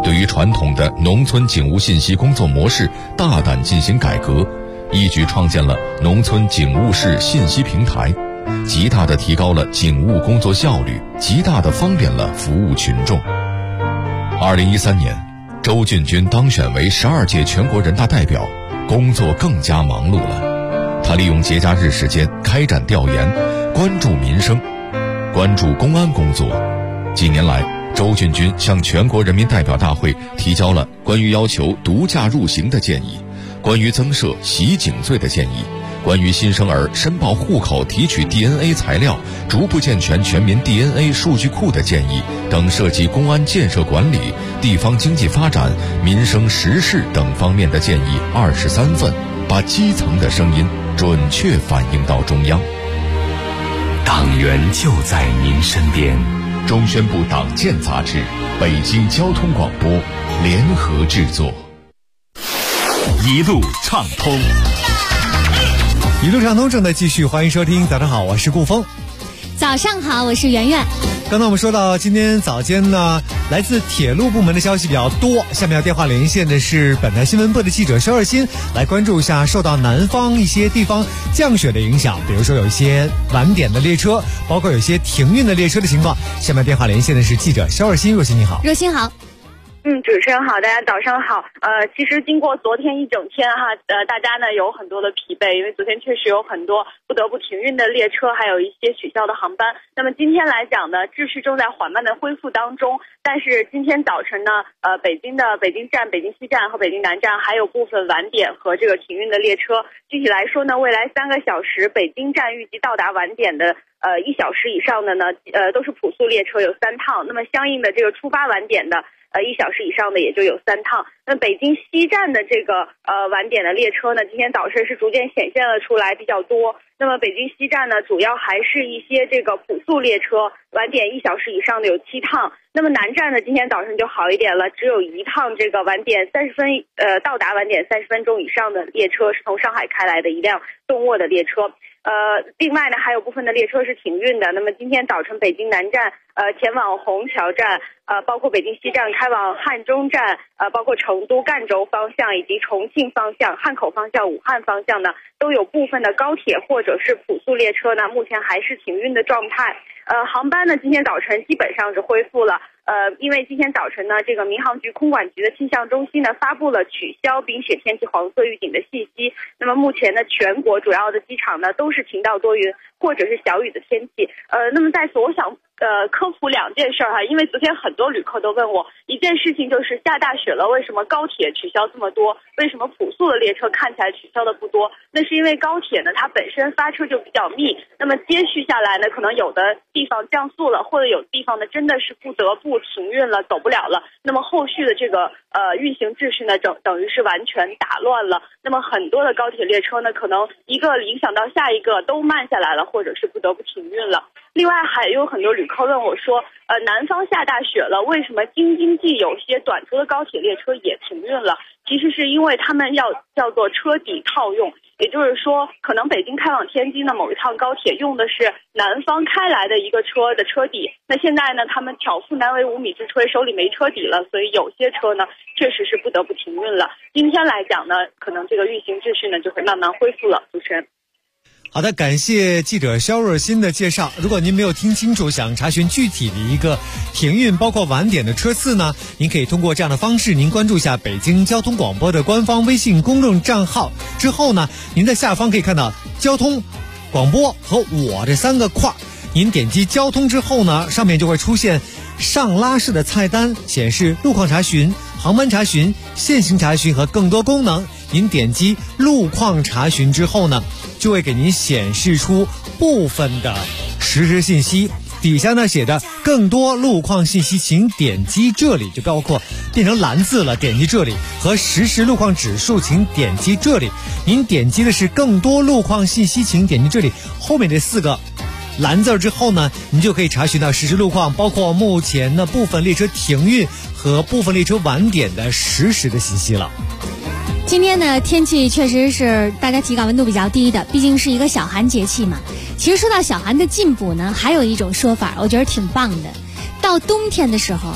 对于传统的农村警务信息工作模式大胆进行改革，一举创建了农村警务室信息平台，极大地提高了警务工作效率，极大地方便了服务群众。2013年，周俊军当选为12届全国人大代表，工作更加忙碌了。他利用节假日时间开展调研，关注民生，关注公安工作。几年来，周俊军向全国人民代表大会提交了关于要求毒驾入刑的建议，关于增设袭警罪的建议，关于新生儿申报户口提取 DNA 材料，逐步健全全民 DNA 数据库的建议等涉及公安建设管理、地方经济发展、民生时事等方面的建议23份，把基层的声音准确反映到中央。 党员就在您身边。中宣部党建杂志、北京交通广播联合制作。 一路畅通， 一路畅通正在继续，欢迎收听。早上好，我是顾峰。 早上好，我是圆圆。 刚才我们说到今天早间呢，来自铁路部门的消息比较多，下面要电话连线的是本台新闻部的记者肖二新，来关注一下受到南方一些地方降雪的影响，比如说有一些晚点的列车，包括有一些停运的列车的情况。下面电话连线的是记者肖二新。若曦你好。 若曦好。 主持人好，大家早上好。其实经过昨天一整天哈，大家呢有很多的疲惫，因为昨天确实有很多不得不停运的列车，还有一些取消的航班。那么今天来讲呢，秩序正在缓慢的恢复当中。但是今天早晨呢，北京的北京站、北京西站和北京南站还有部分晚点和这个停运的列车。具体来说呢，未来3个小时，北京站预计到达晚点的1小时以上的呢，都是普速列车，有3趟。那么相应的这个出发晚点的1小时以上的也就有3趟。那北京西站的这个晚点的列车呢，今天早晨是逐渐显现了出来，比较多。那么北京西站呢，主要还是一些这个普速列车，晚点1小时以上的有7趟。那么南站呢，今天早晨就好一点了，只有1趟这个晚点30分到达晚点30分钟以上的列车，是从上海开来的一辆动卧的列车。另外呢，还有部分的列车是停运的。那么今天早晨北京南站前往虹桥站，包括北京西站开往汉中站，包括成都赣州方向以及重庆方向、汉口方向、武汉方向呢，都有部分的高铁或者是普速列车呢，目前还是停运的状态。航班呢，今天早晨基本上是恢复了。因为今天早晨呢，这个民航局空管局的气象中心呢发布了取消冰雪天气黄色预警的信息。那么目前呢，全国主要的机场呢都是晴到多云或者是小雨的天气。那么在此我想科普2件事哈，因为昨天很多旅客都问我一件事情，就是下大雪了，为什么高铁取消这么多？为什么普速的列车看起来取消的不多？那是因为高铁呢，它本身发车就比较密，那么接续下来呢，可能有的地方降速了，或者有的地方呢真的是不得不停运了，走不了了。那么后续的这个运行秩序呢，等于是完全打乱了。那么很多的高铁列车呢，可能一个影响到下一个都慢下来了，或者是不得不停运了。另外还有很多旅客问我说，南方下大雪了，为什么京津冀有些短途的高铁列车也停运了？其实是因为他们要叫做车底套用，也就是说，可能北京开往天津的某一趟高铁用的是南方开来的一个车的车底，那现在呢，他们挑腹难为无米之炊，手里没车底了，所以有些车呢确实是不得不停运了。今天来讲呢，可能这个运行秩序呢就会慢慢恢复了。主持人。 好的，感谢记者肖若欣的介绍。如果您没有听清楚，想查询具体的一个停运包括晚点的车次呢，您可以通过这样的方式，您关注一下北京交通广播的官方微信公众账号，之后呢，您在下方可以看到交通广播和我这3个块，您点击交通之后呢，上面就会出现上拉式的菜单，显示路况查询、航班查询、限行查询和更多功能。您点击路况查询之后呢，就会给您显示出部分的实时信息，底下呢写着更多路况信息请点击这里，就包括变成蓝字了，点击这里，和实时路况指数请点击这里。您点击的是更多路况信息请点击这里，后面这4个蓝字之后呢，您就可以查询到实时路况，包括目前的部分列车停运和部分列车晚点的实时的信息了。 今天的天气确实是大家体感温度比较低的，毕竟是一个小寒节气嘛。其实说到小寒的进补呢，还有一种说法，我觉得挺棒的。到冬天的时候，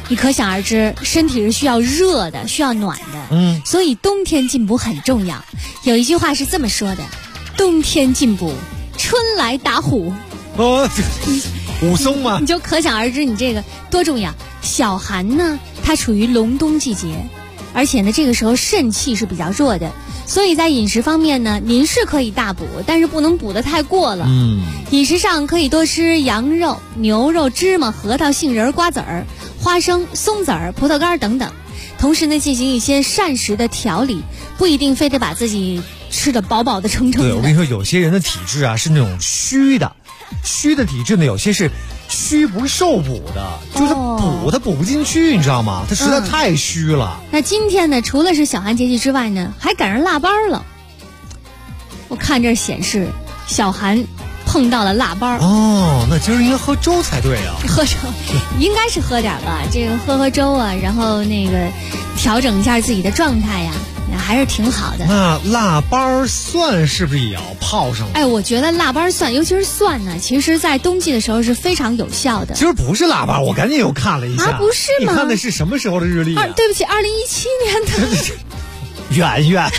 你可想而知，身体是需要热的，需要暖的。所以冬天进补很重要。有一句话是这么说的：冬天进补，春来打虎。 武松吗？ 你就可想而知你这个多重要。小寒呢，它处于隆冬季节，而且呢这个时候肾气是比较弱的，所以在饮食方面呢，您是可以大补，但是不能补得太过了。饮食上可以多吃羊肉、牛肉、芝麻、核桃、杏仁、瓜子儿、花生、松子儿、葡萄干等等。同时呢，进行一些膳食的调理，不一定非得把自己吃得饱饱的撑撑的。 对，我跟你说，有些人的体质啊是那种虚的体质呢，有些是虚不受补的，就是他补不进去，你知道吗？他实在太虚了。 那今天呢，除了是小寒节气之外呢，还赶上腊八了。我看这显示小寒碰到了腊八。 那今儿应该喝粥才对啊。 喝粥应该是喝点吧，这个喝粥啊，然后那个调整一下自己的状态呀，还是挺好的。 那腊八蒜是不是也要泡上？ 我觉得腊八蒜，尤其是蒜呢，其实在冬季的时候是非常有效的。 其实不是腊八，我赶紧又看了一下。 不是吗？ 你看的是什么时候的日历啊？ 对不起，2017年的。 远。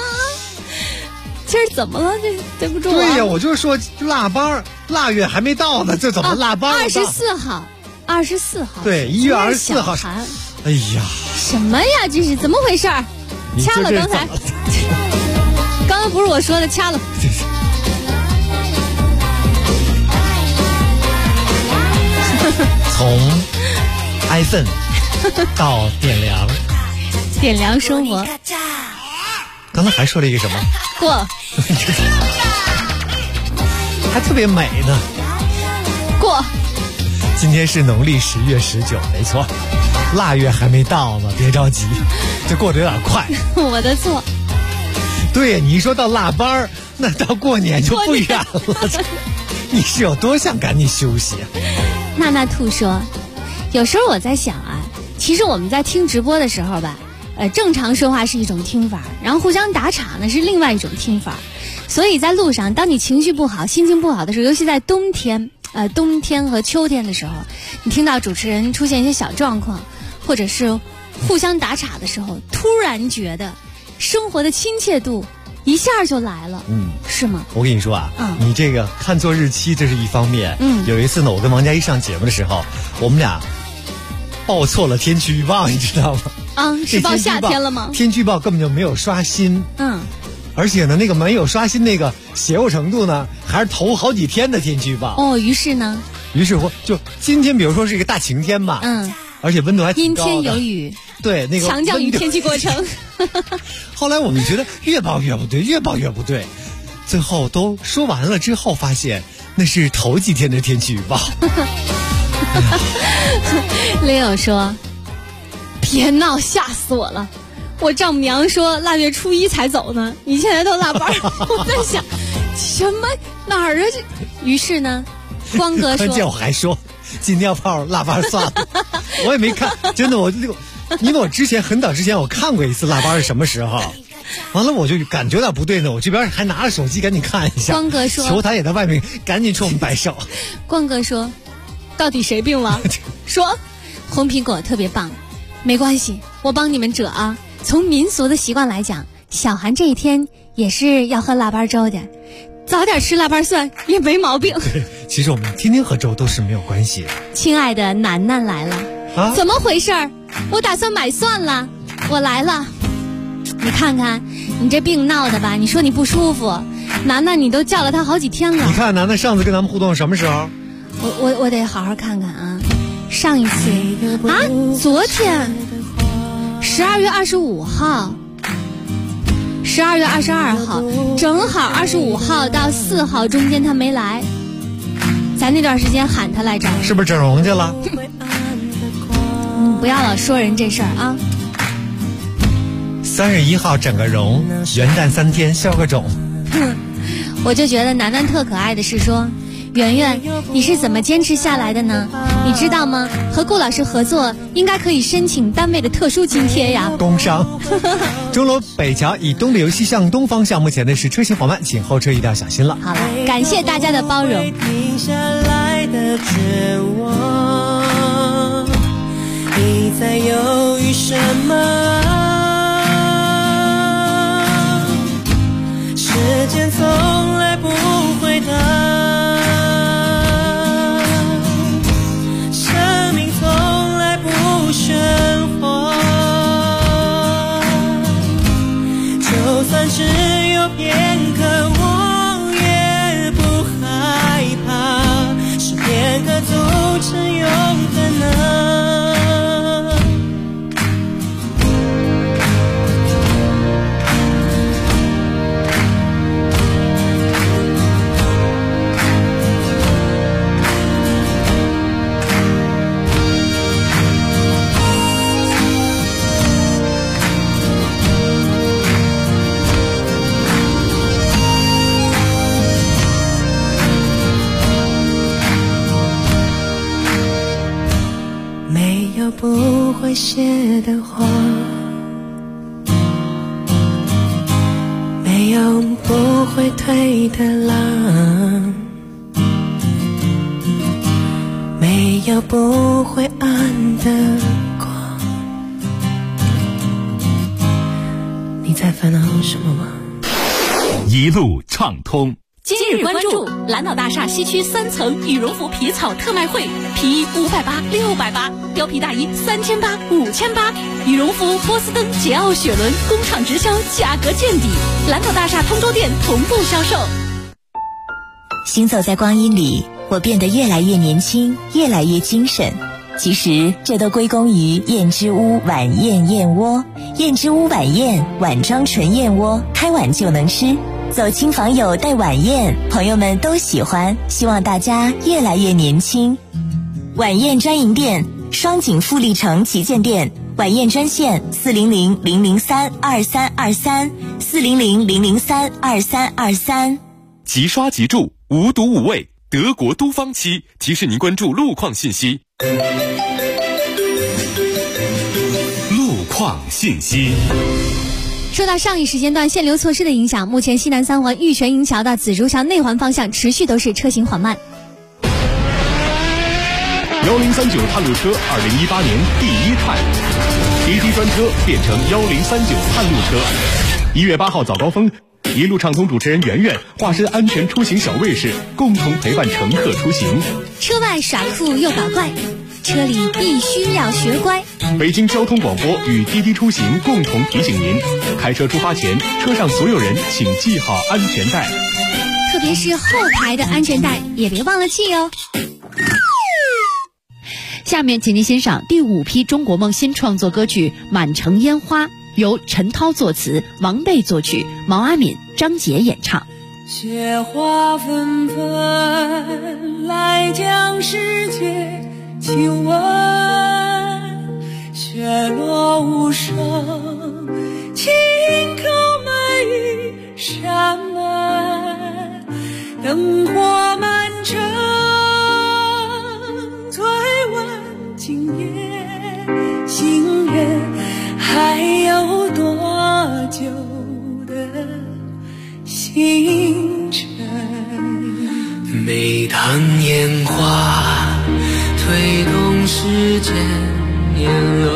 今儿怎么了？这对不住啊。 对呀，我就是说腊八，腊月还没到呢，这怎么腊八 ？24号。 对，1月24号。哎呀， 什么呀？这是怎么回事？掐了刚才。刚刚不是我说的，掐了。 从挨粪到点凉生活。 刚才还说了一个什么？ 过。 还特别美呢。 过。 今天是农历10月19，没错，腊月还没到呢，别着急，这过得有点快。 我的错。 对呀，你一说到腊八，那到过年就不远了。你是有多想赶紧休息？ 娜兔说，有时候我在想啊，其实我们在听直播的时候吧，正常说话是一种听法，然后互相打岔呢是另外一种听法。所以在路上，当你情绪不好、心情不好的时候，尤其在冬天和秋天的时候，你听到主持人出现一些小状况，或者是互相打岔的时候，突然觉得生活的亲切度一下就来了。是吗？ 我跟你说啊，你这个看错日期这是一方面。有一次呢，我跟王佳一上节目的时候，我们俩报错了天气预报，你知道吗？ 是报夏天了吗？ 天气预报根本就没有刷新。而且呢，那个没有刷新那个邪乎程度呢，还是头好几天的天气预报。 于是呢？ 于是乎，就今天，比如说是一个大晴天吧，而且温度还挺高的， 阴天有雨， 对，那个强降雨天气过程。 后来我们觉得越报越不对，最后都说完了之后，发现那是头几天的天气预报。 Leo 说：“别闹，吓死我了！我丈母娘说腊月初1才走呢，你现在都腊八。”我在想，什么哪儿啊？于是呢，光哥说：“ 关键我还说今天要泡腊八蒜了。”我也没看，真的，因为我很早之前我看过一次腊八是什么时候。完了我就感觉到不对呢，我这边还拿着手机赶紧看一下。 光哥说：“ 球坛也在外面，赶紧冲我们摆手。” 光哥说：“到底谁病了？”说：“红苹果特别棒，没关系，我帮你们折啊。从民俗的习惯来讲，小寒这一天也是要喝腊八粥的，早点吃腊八蒜也没毛病。” 对，其实我们天天喝粥都是没有关系的。 亲爱的楠楠来了，怎么回事？我打算买蒜了，我来了。你看看你这病闹的吧，你说你不舒服，楠楠你都叫了他好几天了。 你看楠楠上次跟咱们互动什么时候？ 我得好好看看啊，上一次啊，昨天12月25号，12月22号，正好25号到4号中间他没来，咱那段时间喊他来着， 是不是整容去了？ 不要老说人这事儿啊。 31号整个容，元旦3天消个肿。 我就觉得楠楠特可爱的是说，圆圆，你是怎么坚持下来的呢？你知道吗？和顾老师合作，应该可以申请单位的特殊津贴呀。 工伤。钟楼北桥以东的游戏向东方向，目前的是车行缓慢，请后车一定要小心了。 好了，感谢大家的包容。 停下来的绝望， 你在犹豫什么？时间从来不回答，生命从来不喧哗，就算只有片刻，我也不害怕，是片刻组成永恒啊。不会谢的花，没有不会退的浪，没有不会暗的光。你在烦恼什么吗？ 一路畅通。 今日关注蓝岛大厦西区3层羽绒服皮草特卖会，皮衣580、680，貂皮大衣3800、5800，羽绒服波司登、捷奥雪伦工厂直销，价格见底。蓝岛大厦通州店同步销售。 行走在光阴里，我变得越来越年轻，越来越精神。其实这都归功于燕之屋晚宴燕窝。燕之屋晚宴，碗装纯燕窝，开碗就能吃。走亲访友带晚宴，朋友们都喜欢，希望大家越来越年轻。晚宴专营店，双井富力城旗舰店，晚宴专线400-003-2323，400-003-2323。 即刷即住，无毒无味，德国都芳漆提示您关注路况信息。 路况信息。 受到上一时间段限流措施的影响，目前西南三环玉泉营桥到紫竹桥内环方向持续都是车行缓慢。 1039探路车2018年第1探，滴滴专车变成1039探路车。1月8号早高峰，一路畅通主持人圆圆化身安全出行小卫士，共同陪伴乘客出行。 车外耍酷又搞怪，车里必须要学乖。 北京交通广播与滴滴出行共同提醒您，开车出发前，车上所有人请系好安全带， 特别是后排的安全带也别忘了系哦。 下面请您欣赏第5批中国梦新创作歌曲《满城烟花》，由陈涛作词，王贝作曲，毛阿敏、张杰演唱。 雪花纷纷来将世界亲吻，雪落无声，轻叩每一扇门，灯火满城，醉问今夜心愿还有多久的星辰。每当烟花推动时间年轮，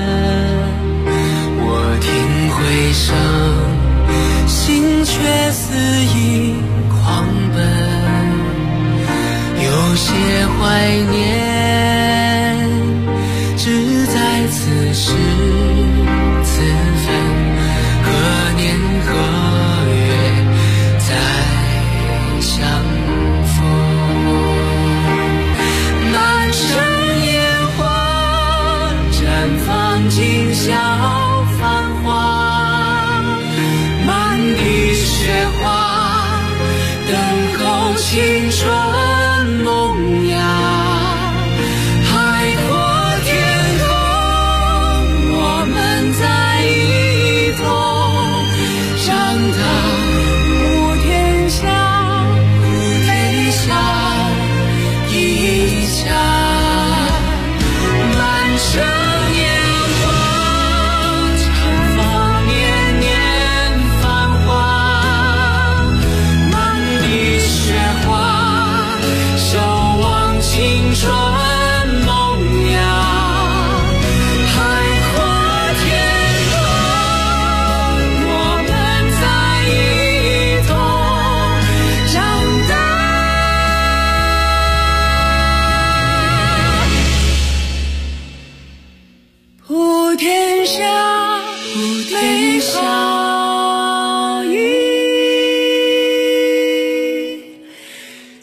我听回声，心却似已狂奔，有些怀念只在此时此分，何年何月再相逢。满城烟花绽放今宵繁华，满地雪花等候青春萌芽。海阔天空，我们在一同长大。普天下，普天下一家。满城烟花绽放年年繁华，满地雪花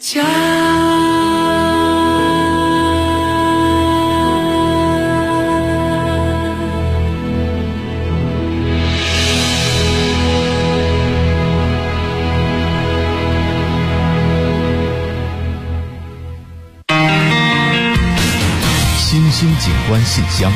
家。 新兴景观信箱。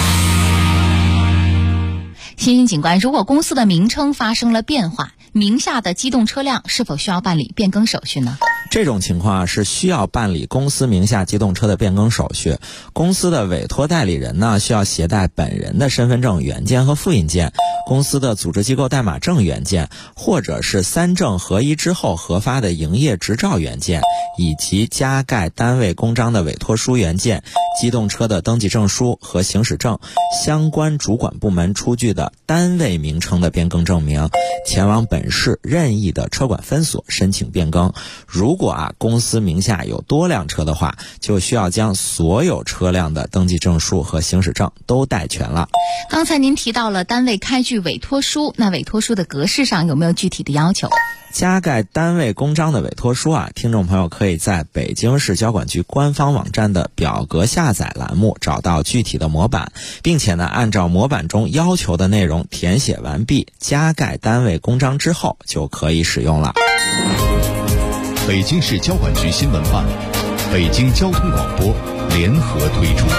新兴景观，如果公司的名称发生了变化，名下的机动车辆是否需要办理变更手续呢？ 这种情况是需要办理公司名下机动车的变更手续。公司的委托代理人呢，需要携带本人的身份证原件和复印件，公司的组织机构代码证原件，或者是三证合一之后核发的营业执照原件，以及加盖单位公章的委托书原件、机动车的登记证书和行驶证、相关主管部门出具的单位名称的变更证明，前往本市任意的车管分所申请变更。如果公司名下有多辆车的话，就需要将所有车辆的登记证书和行驶证都带全了。 刚才您提到了单位开具委托书，那委托书的格式上有没有具体的要求？ 加盖单位公章的委托书听众朋友可以在北京市交管局官方网站的表格下载栏目找到具体的模板，并且按照模板中要求的内容填写完毕，加盖单位公章之后就可以使用了。 北京市交管局新闻办、北京交通广播联合推出。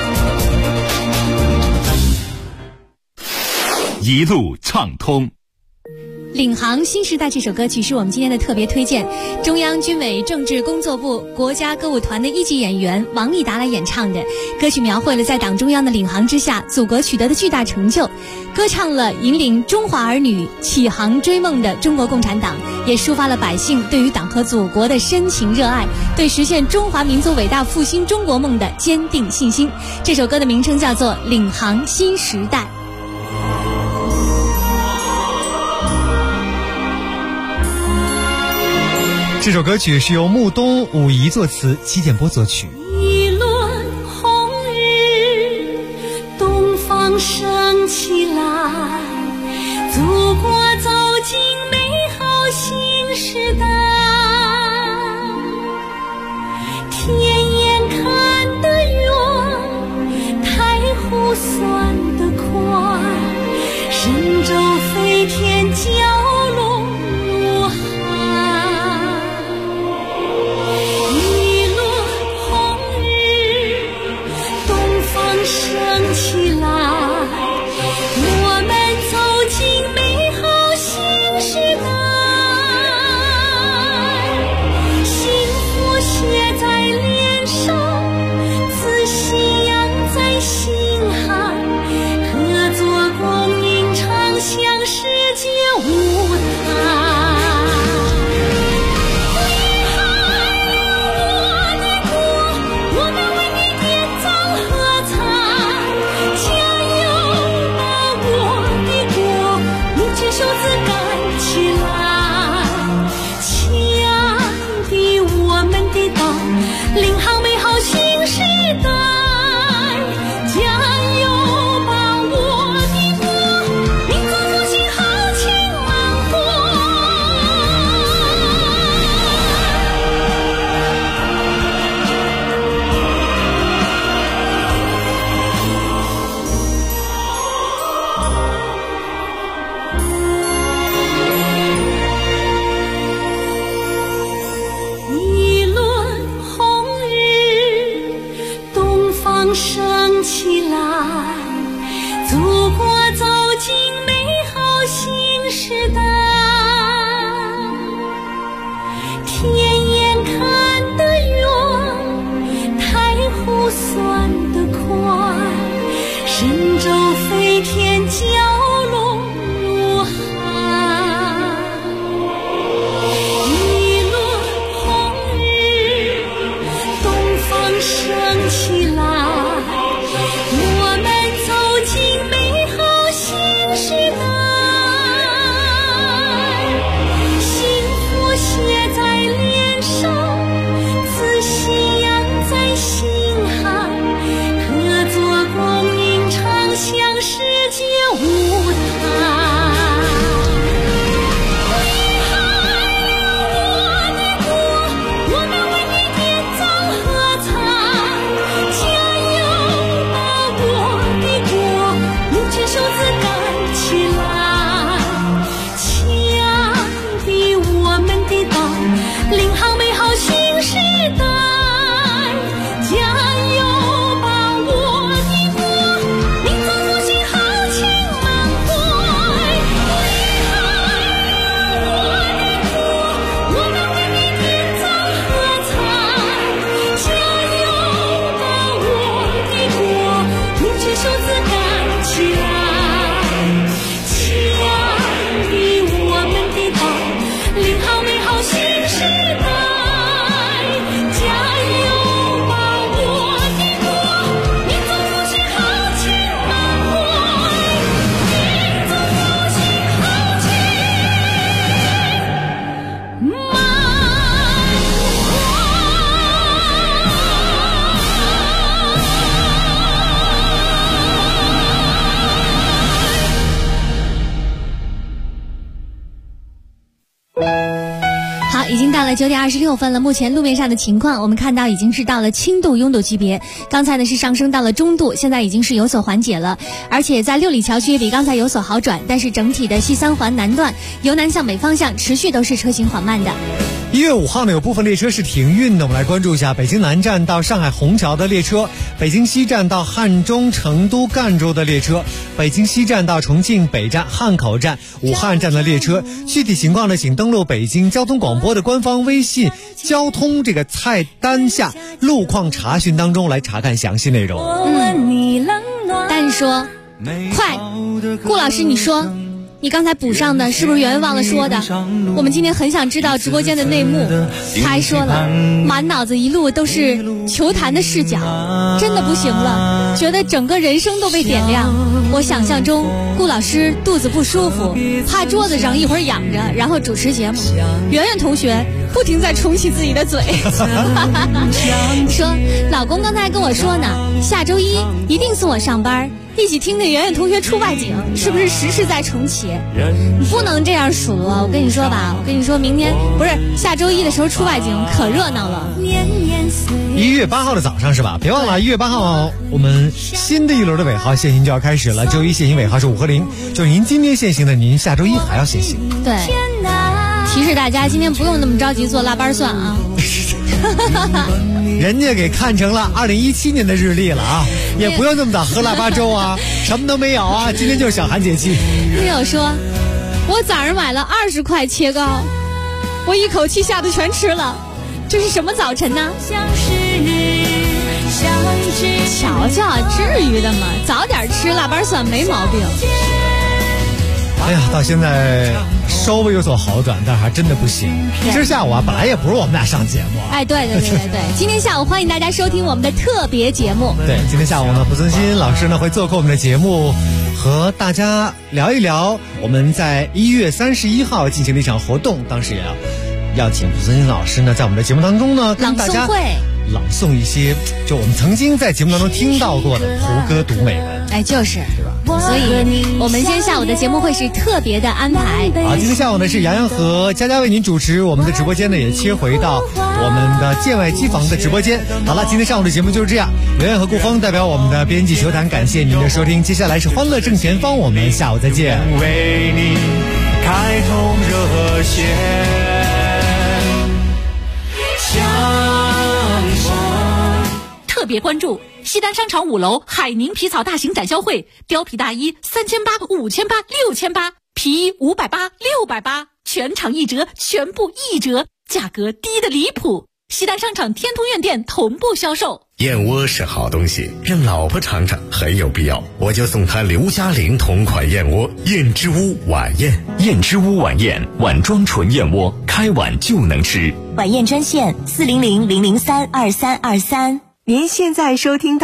一路畅通。 领航新时代这首歌曲是我们今天的特别推荐，中央军委政治工作部国家歌舞团的一级演员王丽达来演唱的。歌曲描绘了在党中央的领航之下，祖国取得的巨大成就，歌唱了引领中华儿女起航追梦的中国共产党，也抒发了百姓对于党和祖国的深情热爱，对实现中华民族伟大复兴中国梦的坚定信心。这首歌的名称叫做《领航新时代》。 这首歌曲是由穆东、武夷作词，戚建波作曲。 一轮红日，东方升起来，祖国走进美好新时代。天眼看得远，太湖算得快，神舟飞天蛟龙入海。升起来，我们走进美好新时代，幸福写在脸上，自信扬在心海，合作共赢唱响世界舞台。领航美好新时代，加油吧我的国，民族复兴豪情满升起来，祖国走进美好新时代。天眼看得远，太湖算得快，神舟飞天蛟龙入海。一轮红日，东方升起来，我们走进美好新时代。 9点26分了，目前路面上的情况，我们看到已经是到了轻度拥堵级别，刚才呢是上升到了中度，现在已经是有所缓解了，而且在六里桥区也比刚才有所好转，但是整体的西三环南段由南向北方向持续都是车行缓慢的。 1月5号呢，有部分列车是停运的，我们来关注一下北京南站到上海虹桥的列车，北京西站到汉中、成都、赣州的列车，北京西站到重庆北站、汉口站、武汉站的列车。具体情况呢，请登录北京交通广播的官方微信交通这个菜单下路况查询当中来查看详细内容。 但是说，快，顾老师，你说。你刚才补上的是不是圆圆忘了说的？我们今天很想知道直播间的内幕。他还说了，满脑子一路都是球坛的视角，真的不行了，觉得整个人生都被点亮。我想象中顾老师肚子不舒服，趴桌子上一会儿仰着，然后主持节目。圆圆同学不停在重启自己的嘴，说老公刚才跟我说呢，下周一一定送我上班。一起听听圆圆同学出外景，是不是时时在重启？你不能这样数啊！我跟你说吧，明天不是下周一的时候出外景可热闹了。 1月8号的早上是吧？别忘了1月8号我们新的一轮的尾号限行就要开始了，周一限行尾号是5和0，就是您今天限行的，您下周一还要限行。 对，提示大家今天不用那么着急做腊八蒜啊。 人家给看成了2017年的日历了啊，也不用那么早喝腊八粥啊，什么都没有啊，今天就是小寒节气。 听友说，我早上买了20块切糕，我一口气下肚全吃了，这是什么早晨呢？瞧瞧，至于的吗？早点吃腊八蒜没毛病。 哎呀，到现在稍微有所好转，但是还真的不行。今儿下午啊，本来也不是我们俩上节目。 哎，对，今天下午欢迎大家收听我们的特别节目。 对，今天下午呢，濮存昕老师呢会做客我们的节目，和大家聊一聊我们在1月31号进行的一场活动，当时也要请濮存昕老师呢在我们的节目当中呢跟大家朗诵一些就我们曾经在节目当中听到过的胡歌读美文。 哎，就是对吧？所以我们今天下午的节目会是特别的安排。 好，今天下午呢是洋洋和佳佳为您主持，我们的直播间呢也切回到我们的建外机房的直播间。好了，今天上午的节目就是这样，圆圆和顾峰代表我们的编辑球坛感谢您的收听，接下来是欢乐正前方，我们下午再见。 为你开通热线， 特别关注西单商场5楼海宁皮草大型展销会，貂皮大衣3800、5800、6800，皮衣580、680，全场1折，全部1折，价格低得离谱。西单商场天通苑店同步销售。 燕窝是好东西，让老婆尝尝很有必要，我就送她刘嘉玲同款燕窝燕之屋晚宴。 燕之屋晚宴，碗装纯燕窝，开碗就能吃。 晚宴专线400-003-2323。您现在收听到